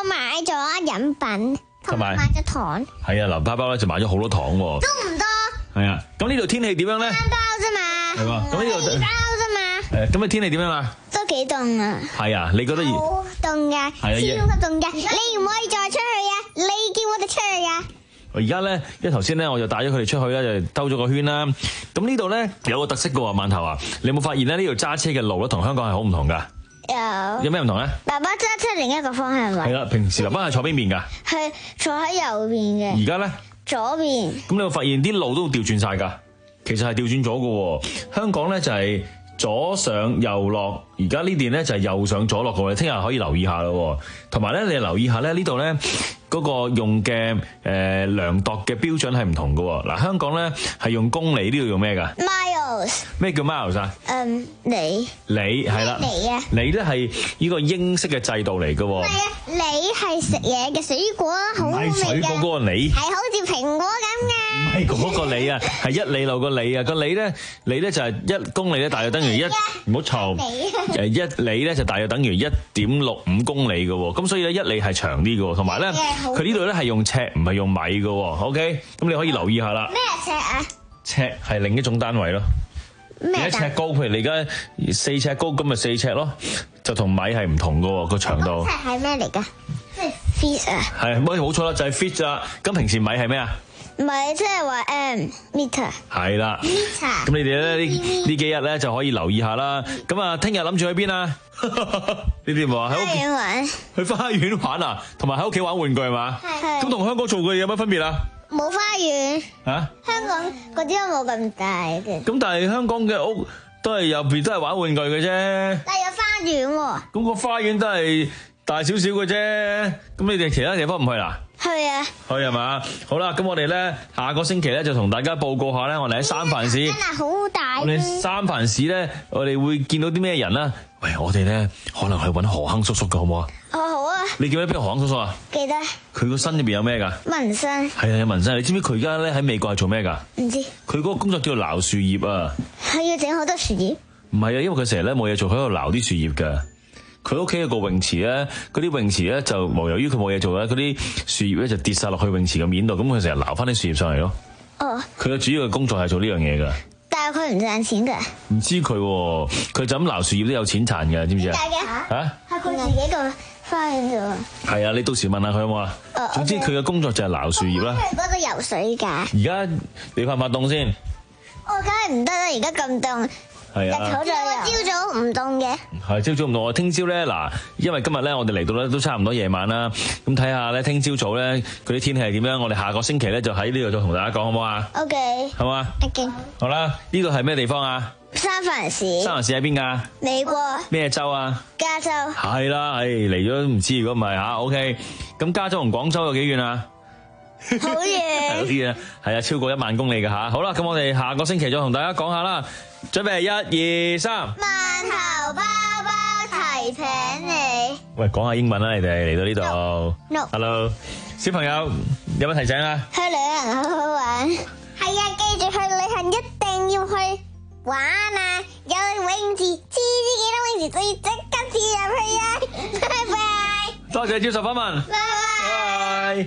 我買咗飲品，同埋買咗糖。 係啊，林包包咧就買咗好多糖喎。 都唔多。 係啊，咁呢度天氣點樣咧？ 三包啫嘛。 係喎，咁呢度二包啫嘛。 誒，咁嘅天氣點樣啊？ 都幾凍啊。 係啊，你覺得熱？ 好凍㗎，超級凍㗎。你唔可以再出去啊！你叫我哋出去啊！ 而家咧，因為頭先咧，我就帶咗佢哋出去咧，就兜咗個圈啦。咁呢度咧有個特色嘅喎，饅頭啊，你有冇發現咧？呢度揸車嘅路咧，同香港係好唔同㗎。 有。 有咩唔同咧？ 爸爸揸車另一個方向嘛。 係啦，平時爸爸係坐邊邊㗎？ 係坐喺右邊嘅。 而家咧？ 左邊。咁你有冇發現啲路都調轉晒㗎？其實係調轉咗嘅喎。香港咧就係左上右落，而家呢邊咧就係右上左落嘅喎。你聽日可以留意下咯。同埋咧，你留意下咧，呢度咧。嗰個用嘅誒量度嘅標準係唔同嘅喎。嗱，香港咧係用公里，呢度用咩㗎 ？miles。 咩叫 miles 啊？ 嗯，里。 里係啦。 里啊。 里咧係呢個英式嘅制度嚟嘅喎。 係啊，里係食嘢嘅水果，好好味㗎。 唔係水果嗰個梨。 係好似蘋果咁㗎。 唔係嗰個里啊，係一里路個里啊。個里咧，里咧就係一公里咧，大約等於一，唔好嘈。誒一里咧就大約等於一點六五公里嘅喎。咁所以咧一里係長啲嘅喎，同埋咧。佢呢度咧係用尺，唔係用米嘅喎。OK，咁你可以留意下啦。 咩尺啊？ 尺係另一種單位咯。 咩？ 幾尺高？譬如你而家四尺高，咁咪四尺咯，就同米係唔同嘅喎個長度。 尺係咩嚟㗎？即係 feet 啊？ 係，冇冇錯啦，就係 feet 咋。咁平時米係咩啊？ 米即係話誒 meter。係啦。 meter。 咁你哋咧呢呢幾日咧就可以留意下啦。咁啊，聽日諗住去邊啊？你哋話喺屋企玩， 去花園玩啊，同埋喺屋企玩玩具係嘛？ 係。 咁同香港做嘅嘢有乜分別啊？ 冇花園。 啊？ 香港嗰啲都冇咁大嘅。 咁但係香港嘅屋都係入邊都係玩玩具嘅啫。 但係有花園喎。 咁個花園都係大少少嘅啫。咁你哋其他地方唔去啦？ 去啊。 去係嘛？好啦，咁我哋咧下個星期咧就同大家報告下咧，我哋喺三藩市。 真係好大。 我哋三藩市咧，我哋會見到啲咩人啦？喂，我哋咧可能去揾何亨叔叔嘅好唔好啊？ 哦，好啊。 你記得邊個何亨叔叔啊？ 記得。 佢個身入邊有咩㗎？ 紋身。 係啊，有紋身。你知唔知佢而家咧喺美國係做咩㗎？ 唔知。 佢嗰個工作叫做撈樹葉啊。 係要整好多樹葉？ 唔係啊，因為佢成日咧冇嘢做，喺度撈啲樹葉㗎。佢屋企有個泳池咧，嗰啲泳池咧就無由於佢冇嘢做咧，嗰啲樹葉咧就跌晒落去泳池嘅面度，咁佢成日撈翻啲樹葉上嚟咯。 哦。佢嘅主要嘅工作係做呢樣嘢㗎。 但係佢唔賺錢㗎。 唔知佢喎，佢就咁撈樹葉都有錢賺㗎，知唔知啊？ 點解嘅？ 嚇？ 係佢自己個花園度啊。係啊，你到時問下佢好冇啊？ 哦。 總之佢嘅工作就係撈樹葉啦。 去嗰度游水㗎。而家你怕唔怕凍先？ 我梗係唔得啦！而家咁凍。 係啊， 朝早唔凍嘅， 係朝早唔凍。我聽朝咧嗱，因為今日咧我哋嚟到咧都差唔多夜晚啦，咁睇下咧聽朝早咧嗰啲天氣係點樣。我哋下個星期咧就喺呢度再同大家講好唔好啊 ？OK， 好嘛 ？OK， 好啦，呢度係咩地方啊？ 三藩市。 三藩市喺邊㗎？ 美國。 咩州啊？ 加州。係啦，唉嚟咗都唔知，如果唔係嚇 OK。咁加州同廣州有幾遠啊？ 好遠。係好遠啊！係啊，超過一萬公里㗎嚇。好啦，咁我哋下個星期再同大家講下啦。準備一二三， 饅頭包包提醒你。 喂，講下英文啦，你哋嚟到呢度。 No. Hello， 小朋友有乜提醒啊？ 去旅行好好玩。係啊，記住去旅行一定要去玩啊！有泳池，知知幾多泳池都要即刻跳入去啊！拜拜。 多謝接受訪問。 拜拜。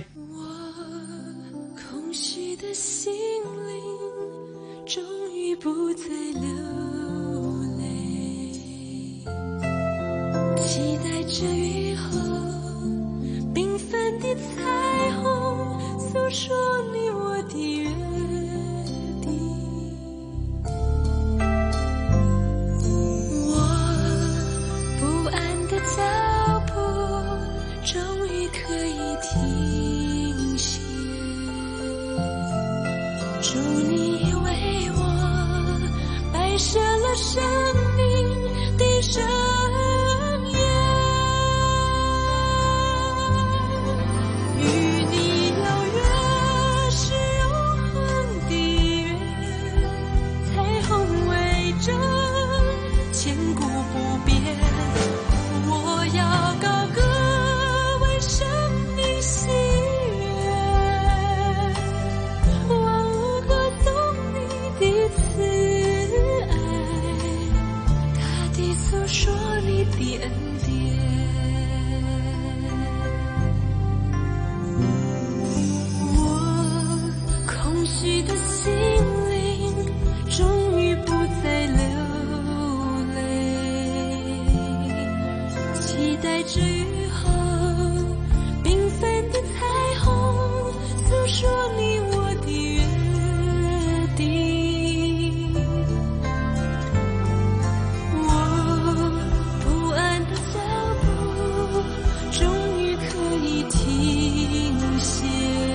空虛的心靈終於不再流淚，期待着雨後繽紛的彩虹，訴說你我的約定。我不安的腳步終於可以停歇，祝你為我擺設了生命的盛宴，與你有約是永恆的約，彩虹為證，千古不變。我要高歌為生命喜悅，忘了歌頌你的慈愛。 着雨后缤纷的彩虹，诉说你我的约定。我不安的脚步终于可以停歇，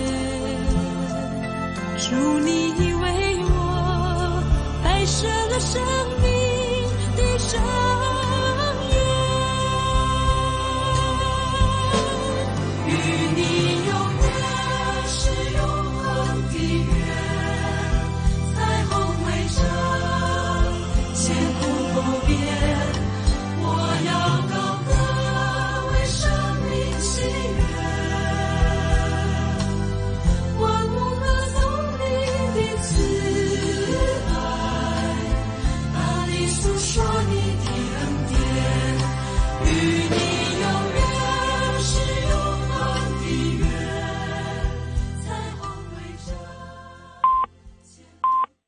祝你为我摆设了生命的生